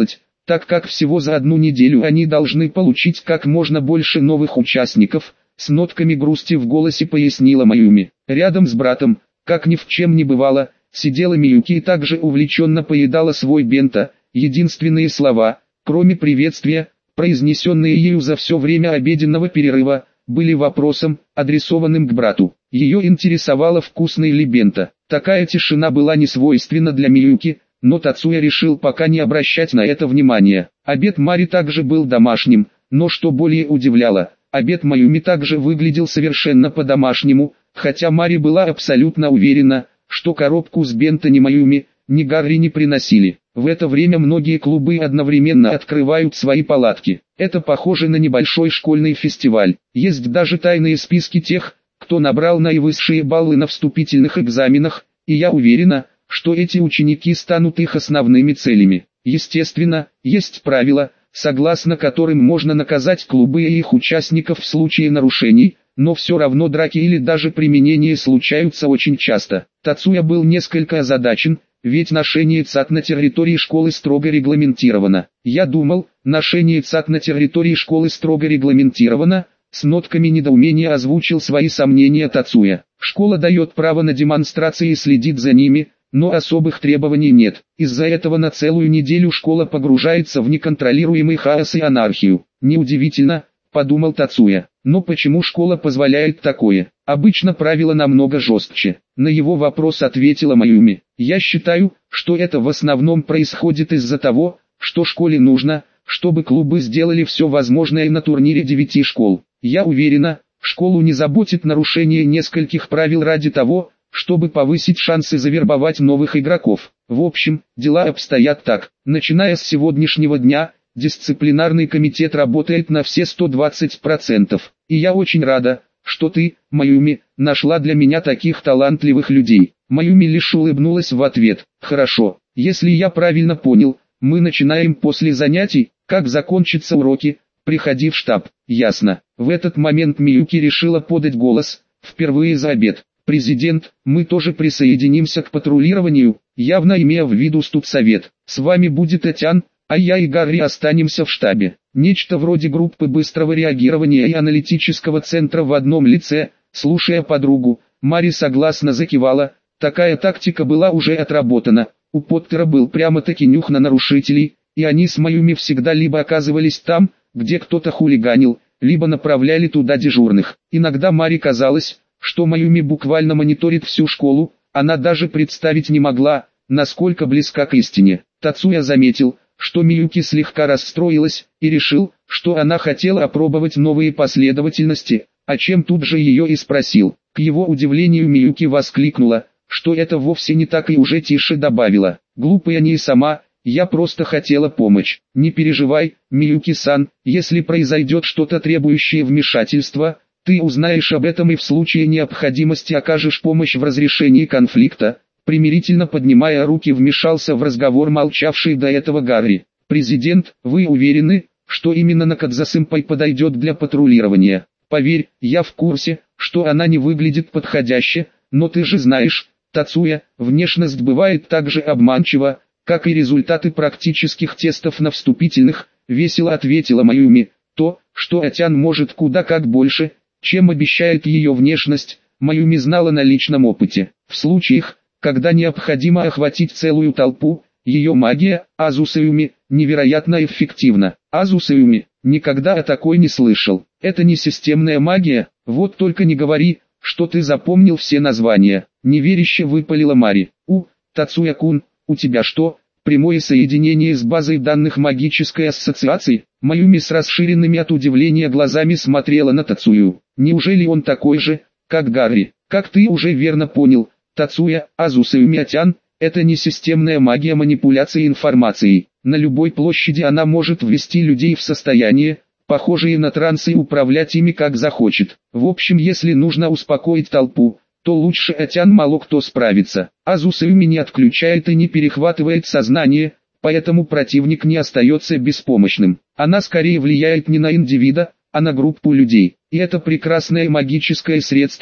Speaker 1: так как всего за одну неделю они должны получить как можно больше новых участников, с нотками грусти в голосе пояснила Маюми. Рядом с братом, как ни в чем не бывало, сидела Миюки и также увлеченно поедала свой бенто. Единственные слова, кроме приветствия, произнесенные ею за все время обеденного перерыва, были вопросом, адресованным к брату. Ее интересовало, вкусный ли бенто. Такая тишина была не свойственна для Миюки, но Тацуя решил пока не обращать на это внимания. Обед Мари также был домашним, но что более удивляло, обед Маюми также выглядел совершенно по-домашнему, хотя Мари была абсолютно уверена, что коробку с бенто ни Маюми, ни Гарри не приносили. В это время многие клубы одновременно открывают свои палатки. Это похоже на небольшой школьный фестиваль. Есть даже тайные списки тех, кто набрал наивысшие баллы на вступительных экзаменах, и я уверена, что эти ученики станут их основными целями. Естественно, есть правила, согласно которым можно наказать клубы и их участников в случае нарушений, но все равно драки или даже применение случаются очень часто. Тацуя был несколько озадачен, ведь ношение ЦАТ на территории школы строго регламентировано. Я думал, ношение ЦАТ на территории школы строго регламентировано, с нотками недоумения озвучил свои сомнения Тацуя. Школа дает право на демонстрации и следит за ними, но особых требований нет. Из-за этого на целую неделю школа погружается в неконтролируемый хаос и анархию. Неудивительно, подумал Тацуя. Но почему школа позволяет такое? Обычно правила намного жестче. На его вопрос ответила Маюми. Я считаю, что это в основном происходит из-за того, что школе нужно, чтобы клубы сделали все возможное на турнире 9 школ. Я уверена, школу не заботит нарушение нескольких правил ради того, чтобы повысить шансы завербовать новых игроков. В общем, дела обстоят так. Начиная с сегодняшнего дня, дисциплинарный комитет работает на все 120%. И я очень рада, что ты, Маюми, нашла для меня таких талантливых людей. Маюми лишь улыбнулась в ответ. Хорошо, если я правильно понял, мы начинаем после занятий, как закончатся уроки, приходи в штаб. Ясно. В этот момент Миюки решила подать голос, впервые за обед. Президент, мы тоже присоединимся к патрулированию, явно имея в виду студсовет. С вами будет Этян, а я и Гарри останемся в штабе. Нечто вроде группы быстрого реагирования и аналитического центра в одном лице. Слушая подругу, Мари согласно закивала. Такая тактика была уже отработана. У Поттера был прямо-таки нюх на нарушителей, и они с Маюми всегда либо оказывались там, где кто-то хулиганил, либо направляли туда дежурных. Иногда Мари казалось, что Маюми буквально мониторит всю школу, она даже представить не могла, насколько близка к истине. Тацуя заметил, что Миюки слегка расстроилась, и решил, что она хотела опробовать новые последовательности, о чем тут же ее и спросил. К его удивлению Миюки воскликнула, что это вовсе не так, и уже тише добавила. Глупая не сама, я просто хотела помочь. Не переживай, Миюки-сан, если произойдет что-то требующее вмешательства, ты узнаешь об этом и в случае необходимости окажешь помощь в разрешении конфликта. Примирительно поднимая руки, вмешался в разговор молчавший до этого Гарри. Президент, вы уверены, что именно Накадза-сэмпай подойдет для патрулирования? Поверь, я в курсе, что она не выглядит подходяще, но ты же знаешь, Тацуя, внешность бывает так же обманчива, как и результаты практических тестов на вступительных, весело ответила Маюми. То, что Этян может куда как больше, чем обещает ее внешность, Маюми знала на личном опыте. В случаях, когда необходимо охватить целую толпу, ее магия, Азусаюми, невероятно эффективна. Азусаюми, никогда о такой не слышал. Это не системная магия, вот только не говори, что ты запомнил все названия. Неверяще выпалила Мари. Тацуя-кун, у тебя что, прямое соединение с базой данных магической ассоциации? Маюми с расширенными от удивления глазами смотрела на Тацую. Неужели он такой же, как Гарри? Как ты уже верно понял, Тацуя, Азусаюми-атян, это не системная магия манипуляции информацией. На любой площади она может ввести людей в состояние, похожие на транс, и управлять ими как захочет. В общем, если нужно успокоить толпу, то лучше Этян мало кто справится. Азусаюми не отключает и не перехватывает сознание, поэтому противник не остается беспомощным. Она скорее влияет не на индивида, а на группу людей. И это прекрасное магическое средство,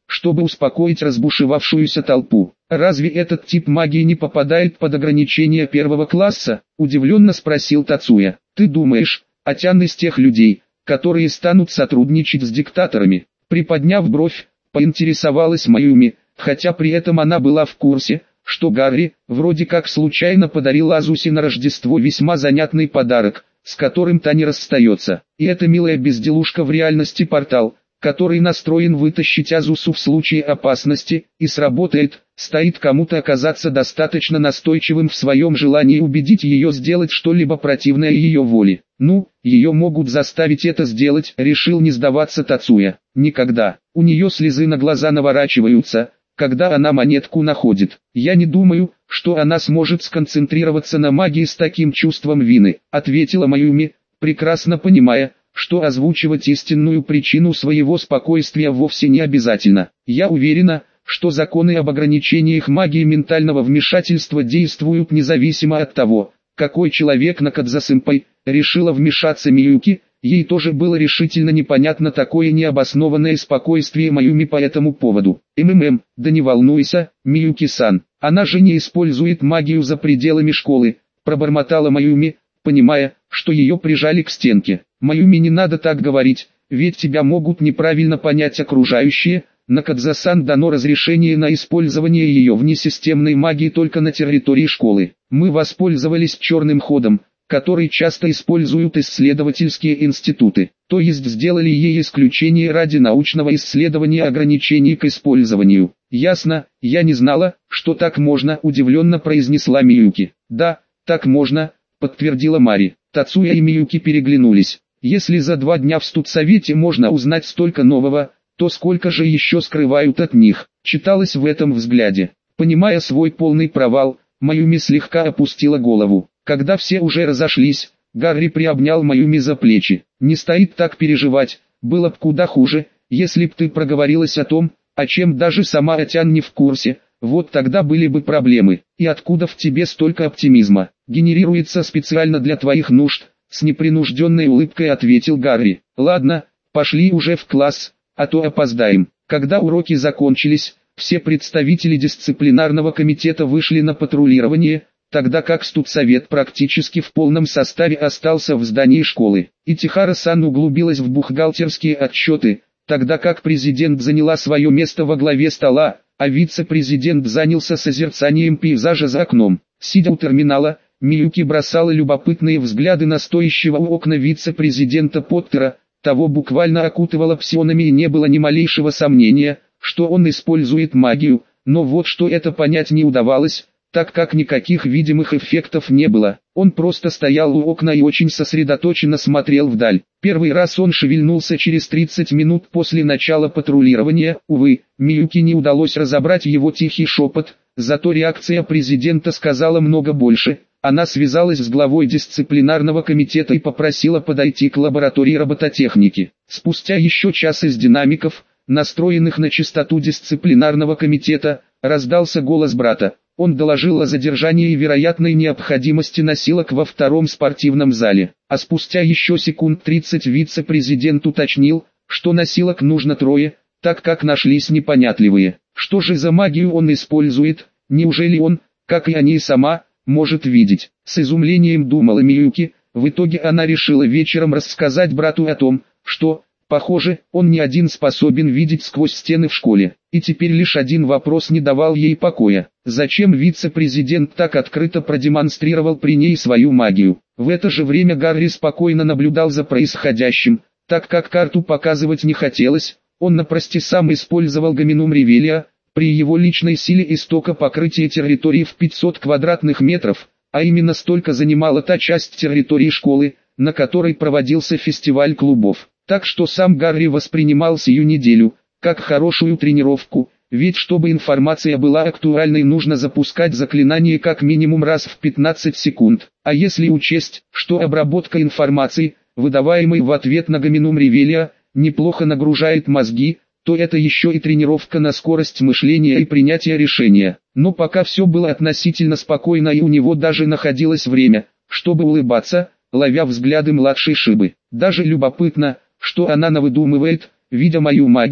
Speaker 1: чтобы успокоить разбушевавшуюся толпу. «Разве этот тип магии не попадает под ограничения первого класса?» – удивленно спросил Тацуя. «Ты думаешь, Атян из тех людей, которые станут сотрудничать с диктаторами?» Приподняв бровь, поинтересовалась Маюми, хотя при этом она была в курсе, что Гарри, вроде как случайно подарил Азусе на Рождество весьма занятный подарок, с которым та не расстается. И эта милая безделушка в реальности портал, который настроен вытащить Азусу в случае опасности, и сработает, стоит кому-то оказаться достаточно настойчивым в своем желании убедить ее сделать что-либо противное ее воле. «Ну, ее могут заставить это сделать», — решил не сдаваться Тацуя. «Никогда. У нее слезы на глаза наворачиваются, когда она монетку находит. Я не думаю, что она сможет сконцентрироваться на магии с таким чувством вины», — ответила Маюми, прекрасно понимая, что озвучивать истинную причину своего спокойствия вовсе не обязательно. «Я уверена, что законы об ограничениях магии ментального вмешательства действуют независимо от того, какой человек Накадза-сэмпай», решила вмешаться Миюки. Ей тоже было решительно непонятно такое необоснованное спокойствие Маюми по этому поводу. Да не волнуйся, Миюки-сан, она же не использует магию за пределами школы», пробормотала Маюми, понимая, что ее прижали к стенке. «Маюми, не надо так говорить, ведь тебя могут неправильно понять окружающие. Накадза-сан дано разрешение на использование ее внесистемной магии только на территории школы. Мы воспользовались черным ходом, который часто используют исследовательские институты, то есть сделали ей исключение ради научного исследования ограничений к использованию». «Ясно, я не знала, что так можно», удивленно произнесла Миюки. «Да, так можно», подтвердила Мари. Тацуя и Миюки переглянулись. Если за 2 дня в студсовете можно узнать столько нового, то сколько же еще скрывают от них, читалось в этом взгляде. Понимая свой полный провал, Маюми слегка опустила голову. Когда все уже разошлись, Гарри приобнял Маюми за плечи. «Не стоит так переживать, было б куда хуже, если б ты проговорилась о том, о чем даже сама Атян не в курсе, вот тогда были бы проблемы. И откуда в тебе столько оптимизма? Генерируется специально для твоих нужд», с непринужденной улыбкой ответил Гарри. «Ладно, пошли уже в класс, а то опоздаем». Когда уроки закончились, все представители дисциплинарного комитета вышли на патрулирование, тогда как студсовет практически в полном составе остался в здании школы. И Тихара-сан углубилась в бухгалтерские отчеты, тогда как президент заняла свое место во главе стола, а вице-президент занялся созерцанием пейзажа за окном. Сидя у терминала, Миюки бросала любопытные взгляды на стоящего у окна вице-президента Поттера, того буквально окутывало псионами и не было ни малейшего сомнения, что он использует магию, но вот что это понять не удавалось, так как никаких видимых эффектов не было. Он просто стоял у окна и очень сосредоточенно смотрел вдаль. Первый раз он шевельнулся через 30 минут после начала патрулирования. Увы, Миюки не удалось разобрать его тихий шепот, зато реакция президента сказала много больше. Она связалась с главой дисциплинарного комитета и попросила подойти к лаборатории робототехники. Спустя еще час из динамиков, настроенных на частоту дисциплинарного комитета, раздался голос брата. Он доложил о задержании и вероятной необходимости носилок во 2-м спортивном зале. А спустя еще секунд 30 вице-президент уточнил, что носилок нужно 3, так как нашлись непонятливые. Что же за магию он использует? Неужели он, как и они сама, может видеть? С изумлением думала Миюки. В итоге она решила вечером рассказать брату о том, что, похоже, он не один способен видеть сквозь стены в школе. И теперь лишь один вопрос не давал ей покоя. Зачем вице-президент так открыто продемонстрировал при ней свою магию? В это же время Гарри спокойно наблюдал за происходящим, так как карту показывать не хотелось. Он напросто сам использовал Гоминум Ревелия. При его личной силе истока покрытия территории в 500 квадратных метров, а именно столько занимала та часть территории школы, на которой проводился фестиваль клубов. Так что сам Гарри воспринимал сию неделю как хорошую тренировку, ведь чтобы информация была актуальной, нужно запускать заклинание как минимум раз в 15 секунд. А если учесть, что обработка информации, выдаваемой в ответ на Гоминум Ревелия, неплохо нагружает мозги, то это еще и тренировка на скорость мышления и принятия решения. Но пока все было относительно спокойно и у него даже находилось время, чтобы улыбаться, ловя взгляды младшей Шибы. Даже любопытно, что она навыдумывает, видя мою магию,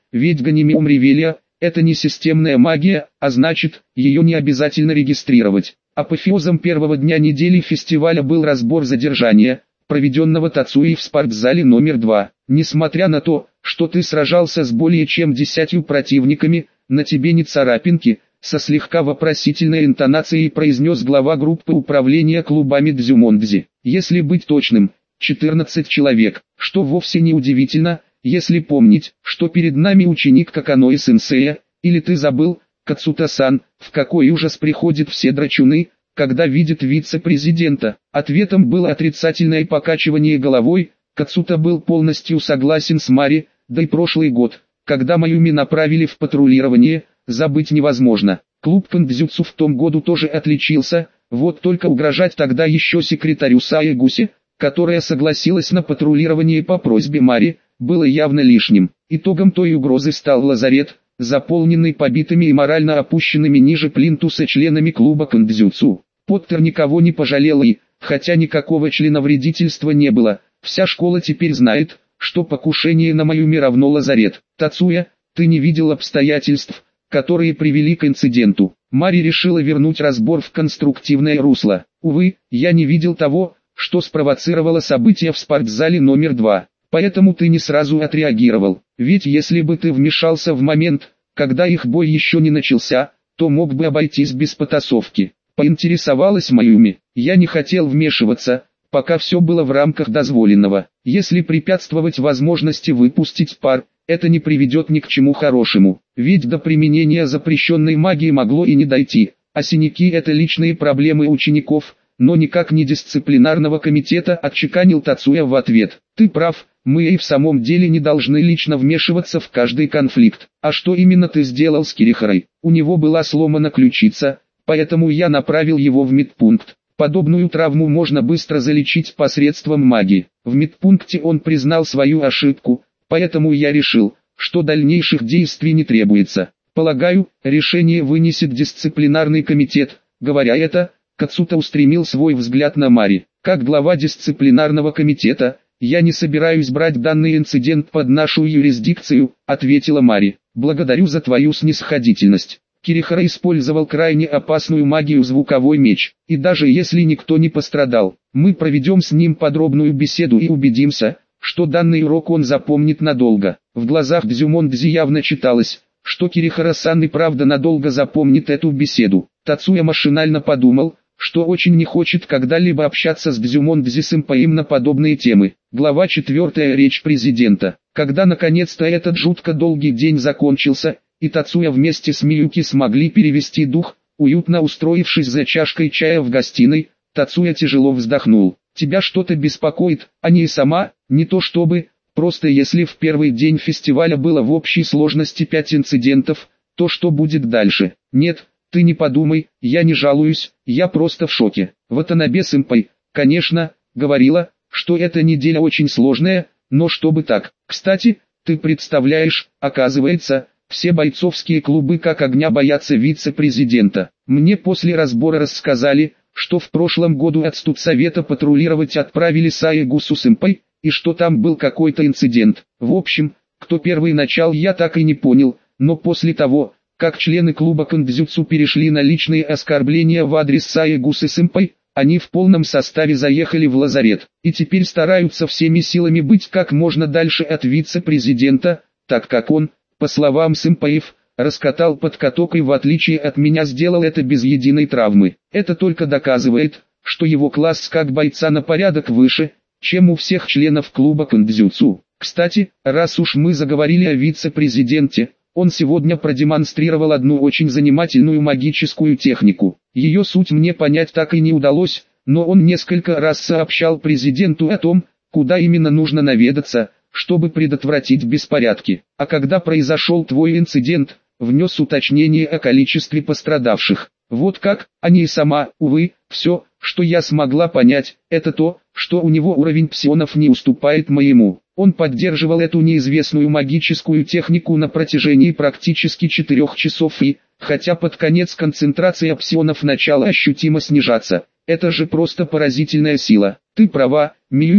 Speaker 1: ведь Ганимиум Ревелия – это не системная магия, а значит, ее не обязательно регистрировать. Апофеозом первого дня недели фестиваля был разбор задержания, проведенного Тацуей в спортзале номер 2. Несмотря на то, что ты сражался с более чем 10 противниками, на тебе не царапинки, со слегка вопросительной интонацией произнес глава группы управления клубами Дзюмондзи. Если быть точным, 14 человек, что вовсе не удивительно, если помнить, что перед нами ученик Каканоэ-сенсея, или ты забыл, Кацута-сан, в какой ужас приходят все драчуны, когда видят вице-президента. Ответом было отрицательное покачивание головой. Кацута был полностью согласен с Мари, да и прошлый год, когда Майюми направили в патрулирование, забыть невозможно. Клуб кандзюцу в том году тоже отличился, вот только угрожать тогда еще секретарю Саегуси, которая согласилась на патрулирование по просьбе Мари, было явно лишним. Итогом той угрозы стал лазарет, заполненный побитыми и морально опущенными ниже плинтуса членами клуба кандзюцу. Поттер никого не пожалел и, хотя никакого членовредительства не было, вся школа теперь знает, что покушение на Майюми равно лазарет. Тацуя, ты не видел обстоятельств, которые привели к инциденту. Мари решила вернуть разбор в конструктивное русло. Увы, я не видел того, что спровоцировало события в спортзале номер 2. Поэтому ты не сразу отреагировал. Ведь если бы ты вмешался в момент, когда их бой еще не начался, то мог бы обойтись без потасовки. Поинтересовалась Майюми. Я не хотел вмешиваться, пока все было в рамках дозволенного. Если препятствовать возможности выпустить пар, это не приведет ни к чему хорошему. Ведь до применения запрещенной магии могло и не дойти, а синяки – это личные проблемы учеников, но никак не дисциплинарного комитета, отчеканил Тацуя в ответ. Ты прав, мы и в самом деле не должны лично вмешиваться в каждый конфликт. А что именно ты сделал с Кирихарой? У него была сломана ключица, поэтому я направил его в медпункт. Подобную травму можно быстро залечить посредством магии. В медпункте он признал свою ошибку, поэтому я решил, что дальнейших действий не требуется. Полагаю, решение вынесет дисциплинарный комитет. Говоря это, Кацута устремил свой взгляд на Мари. Как глава дисциплинарного комитета, я не собираюсь брать данный инцидент под нашу юрисдикцию, ответила Мари. Благодарю за твою снисходительность. Кирихара использовал крайне опасную магию звуковой меч, и даже если никто не пострадал, мы проведем с ним подробную беседу и убедимся, что данный урок он запомнит надолго. В глазах Дзюмондзи явно читалось, что Кирихара-сан и правда надолго запомнит эту беседу. Тацуя машинально подумал, что очень не хочет когда-либо общаться с Дзюмондзи-сэмпаем на подобные темы. Глава 4. Речь президента. Когда наконец-то этот жутко долгий день закончился, и Тацуя вместе с Миюки смогли перевести дух, уютно устроившись за чашкой чая в гостиной, Тацуя тяжело вздохнул. Тебя что-то беспокоит, а не и сама, не то чтобы, просто если в первый день фестиваля было в общей сложности 5 инцидентов, то что будет дальше? Нет, ты не подумай, я не жалуюсь, я просто в шоке. Ватанабе-сэмпай, конечно, говорила, что эта неделя очень сложная, но чтобы так. Кстати, ты представляешь, оказывается, все бойцовские клубы как огня боятся вице-президента. Мне после разбора рассказали, что в прошлом году от студсовета патрулировать отправили Саегусу-сэмпай, и что там был какой-то инцидент. В общем, кто первый начал, я так и не понял, но после того, как члены клуба кандзюцу перешли на личные оскорбления в адрес Саегусы-сэмпай, они в полном составе заехали в лазарет, и теперь стараются всеми силами быть как можно дальше от вице-президента, так как он, по словам сэмпаев, раскатал под каток и в отличие от меня сделал это без единой травмы. Это только доказывает, что его класс как бойца на порядок выше, чем у всех членов клуба кандзюцу. Кстати, раз уж мы заговорили о вице-президенте, он сегодня продемонстрировал одну очень занимательную магическую технику. Ее суть мне понять так и не удалось, но он несколько раз сообщал президенту о том, куда именно нужно наведаться, чтобы предотвратить беспорядки. А когда произошел твой инцидент, внес уточнение о количестве пострадавших. Вот как, а не и сама, увы, все, что я смогла понять, это то, что у него уровень псионов не уступает моему. Он поддерживал эту неизвестную магическую технику на протяжении практически 4 часов и, хотя под конец концентрация псионов начала ощутимо снижаться, это же просто поразительная сила. Ты права, Миюки,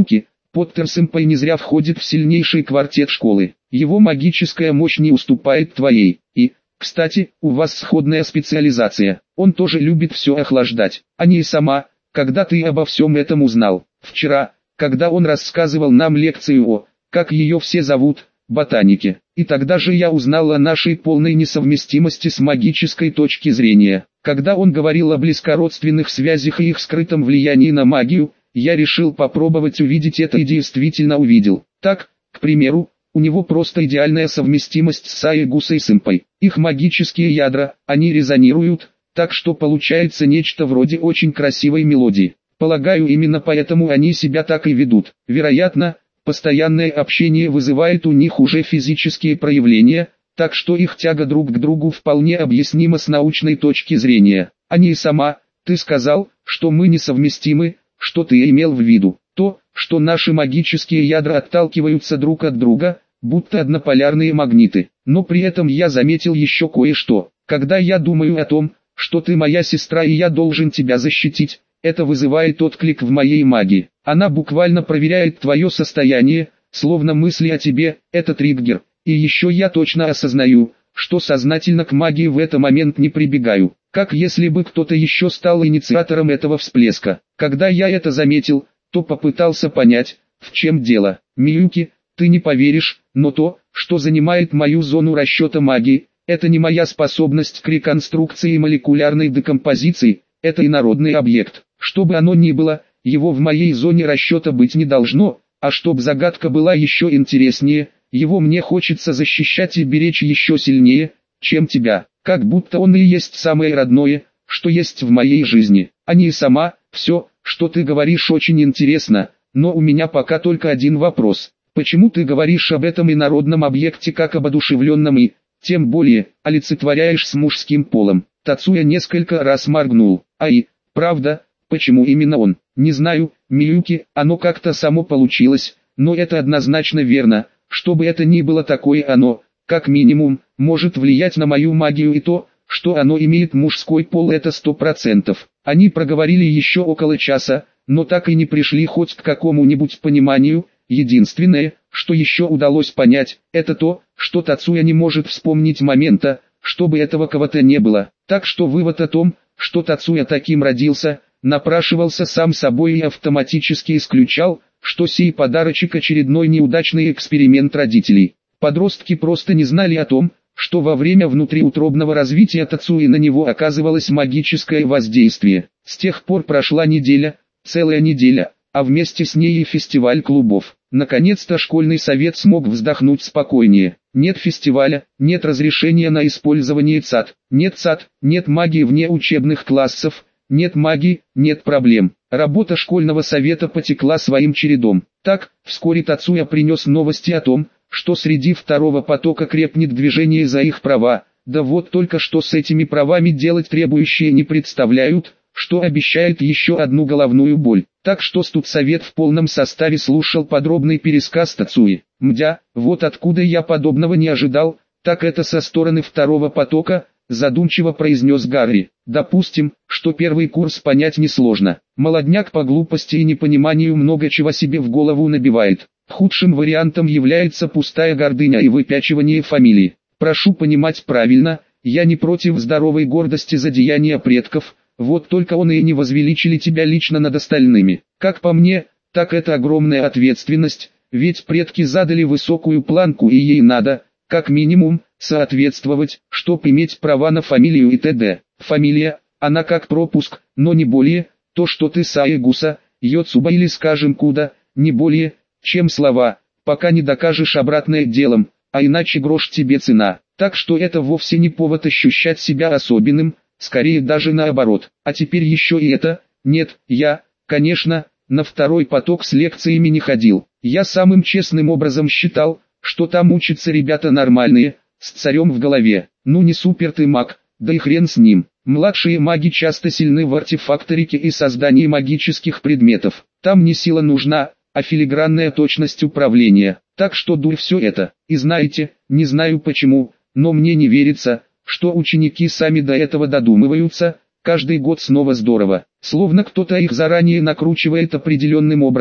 Speaker 1: Поттер-сэмпай не зря входит в сильнейший квартет школы. Его магическая мощь не уступает твоей. И, кстати, у вас сходная специализация. Он тоже любит все охлаждать. А не сама, когда ты обо всем этом узнал. Вчера, когда он рассказывал нам лекцию о, как ее все зовут, ботанике. И тогда же я узнал о нашей полной несовместимости с магической точки зрения. Когда он говорил о близкородственных связях и их скрытом влиянии на магию, я решил попробовать увидеть это и действительно увидел. Так, к примеру, у него просто идеальная совместимость с Саегусой-сэмпай. Их магические ядра, они резонируют, так что получается нечто вроде очень красивой мелодии. Полагаю, именно поэтому они себя так и ведут. Вероятно, постоянное общение вызывает у них уже физические проявления, так что их тяга друг к другу вполне объяснима с научной точки зрения. Они и сама, ты сказал, что мы несовместимы, что ты имел в виду? То, что наши магические ядра отталкиваются друг от друга, будто однополярные магниты. Но при этом я заметил еще кое-что. Когда я думаю о том, что ты моя сестра и я должен тебя защитить, это вызывает отклик в моей магии. Она буквально проверяет твое состояние, словно мысли о тебе, это триггер. И еще я точно осознаю, что сознательно к магии в этот момент не прибегаю. Как если бы кто-то еще стал инициатором этого всплеска. Когда я это заметил, то попытался понять, в чем дело. Миюки, ты не поверишь, но то, что занимает мою зону расчета магии, это не моя способность к реконструкции и молекулярной декомпозиции, это инородный объект. Что бы оно ни было, его в моей зоне расчета быть не должно, а чтоб загадка была еще интереснее, его мне хочется защищать и беречь еще сильнее, чем тебя. Как будто он и есть самое родное, что есть в моей жизни. А не сама, все, что ты говоришь, очень интересно, но у меня пока только один вопрос. Почему ты говоришь об этом инородном объекте как об одушевленном и, тем более, олицетворяешь с мужским полом? Тацуя несколько раз моргнул. Правда, почему именно он? Не знаю, Миюки, оно как-то само получилось, но это однозначно верно, что бы это ни было такое оно, как минимум, может влиять на мою магию и то, что оно имеет мужской пол, это 100%. Они проговорили еще около часа, но так и не пришли хоть к какому-нибудь пониманию. Единственное, что еще удалось понять, это то, что Тацуя не может вспомнить момента, чтобы этого кого-то не было. Так что вывод о том, что Тацуя таким родился, напрашивался сам собой и автоматически исключал, что сей подарочек очередной неудачный эксперимент родителей. Подростки просто не знали о том, что во время внутриутробного развития Тацуи на него оказывалось магическое воздействие. С тех пор прошла неделя, целая неделя, а вместе с ней и фестиваль клубов. Наконец-то школьный совет смог вздохнуть спокойнее. Нет фестиваля, нет разрешения на использование ЦАД, нет магии вне учебных классов, нет магии, нет проблем. Работа школьного совета потекла своим чередом. Так, вскоре Тацуя принес новости о том, что среди второго потока крепнет движение за их права. Да вот только что с этими правами делать требующие не представляют, что обещает еще одну головную боль. Так что студсовет в полном составе слушал подробный пересказ Тацуи. Мдя, вот откуда я подобного не ожидал, так это со стороны второго потока, задумчиво произнес Гарри. Допустим, что первый курс понять несложно. Молодняк по глупости и непониманию много чего себе в голову набивает. Худшим вариантом является пустая гордыня и выпячивание фамилии. Прошу понимать правильно, я не против здоровой гордости за деяния предков, вот только он и не возвеличили тебя лично над остальными. Как по мне, так это огромная ответственность, ведь предки задали высокую планку и ей надо, как минимум, соответствовать, чтоб иметь права на фамилию и т.д. Фамилия, она как пропуск, но не более, то что ты Саегуса, Йоцуба или скажем Куда, не более, чем слова, пока не докажешь обратное делом, а иначе грош тебе цена. Так что это вовсе не повод ощущать себя особенным, скорее даже наоборот. А теперь еще и это, нет, я, конечно, на второй поток с лекциями не ходил. Я самым честным образом считал, что там учатся ребята нормальные, с царем в голове. Ну не супер ты маг, да и хрен с ним. Младшие маги часто сильны в артефакторике и создании магических предметов. Там не сила нужна, а филигранная точность управления. Так что дурь все это. И знаете, не знаю почему, но мне не верится, что ученики сами до этого додумываются. Каждый год снова здорово. Словно кто-то их заранее накручивает определенным образом.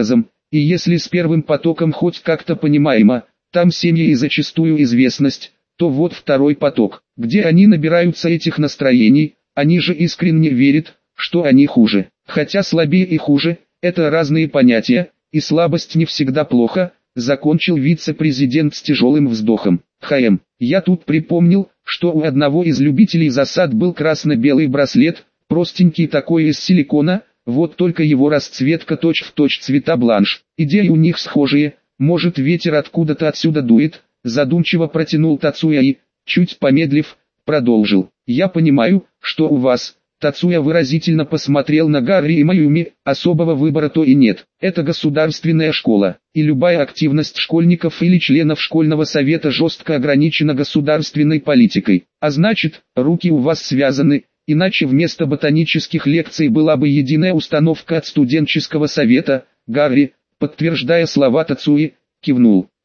Speaker 1: И если с первым потоком хоть как-то понимаемо, там семьи и зачастую известность, то вот второй поток, где они набираются этих настроений, они же искренне верят, что они хуже. Хотя слабее и хуже – это разные понятия, и слабость не всегда плохо, закончил вице-президент с тяжелым вздохом. Я тут припомнил, что у одного из любителей засад был красно-белый браслет, простенький такой из силикона, вот только его расцветка точь-в-точь цвета бланш. Идеи у них схожие, может ветер откуда-то отсюда дует, задумчиво протянул Тацуя и, чуть помедлив, продолжил. Я понимаю, что у вас... Тацуя выразительно посмотрел на Гарри и Маюми, особого выбора то и нет. Это государственная школа, и любая активность школьников или членов школьного совета жестко ограничена государственной политикой. А значит, руки у вас связаны, иначе вместо ботанических лекций была бы единая установка от студенческого совета. Гарри, подтверждая слова Тацуи, кивнул.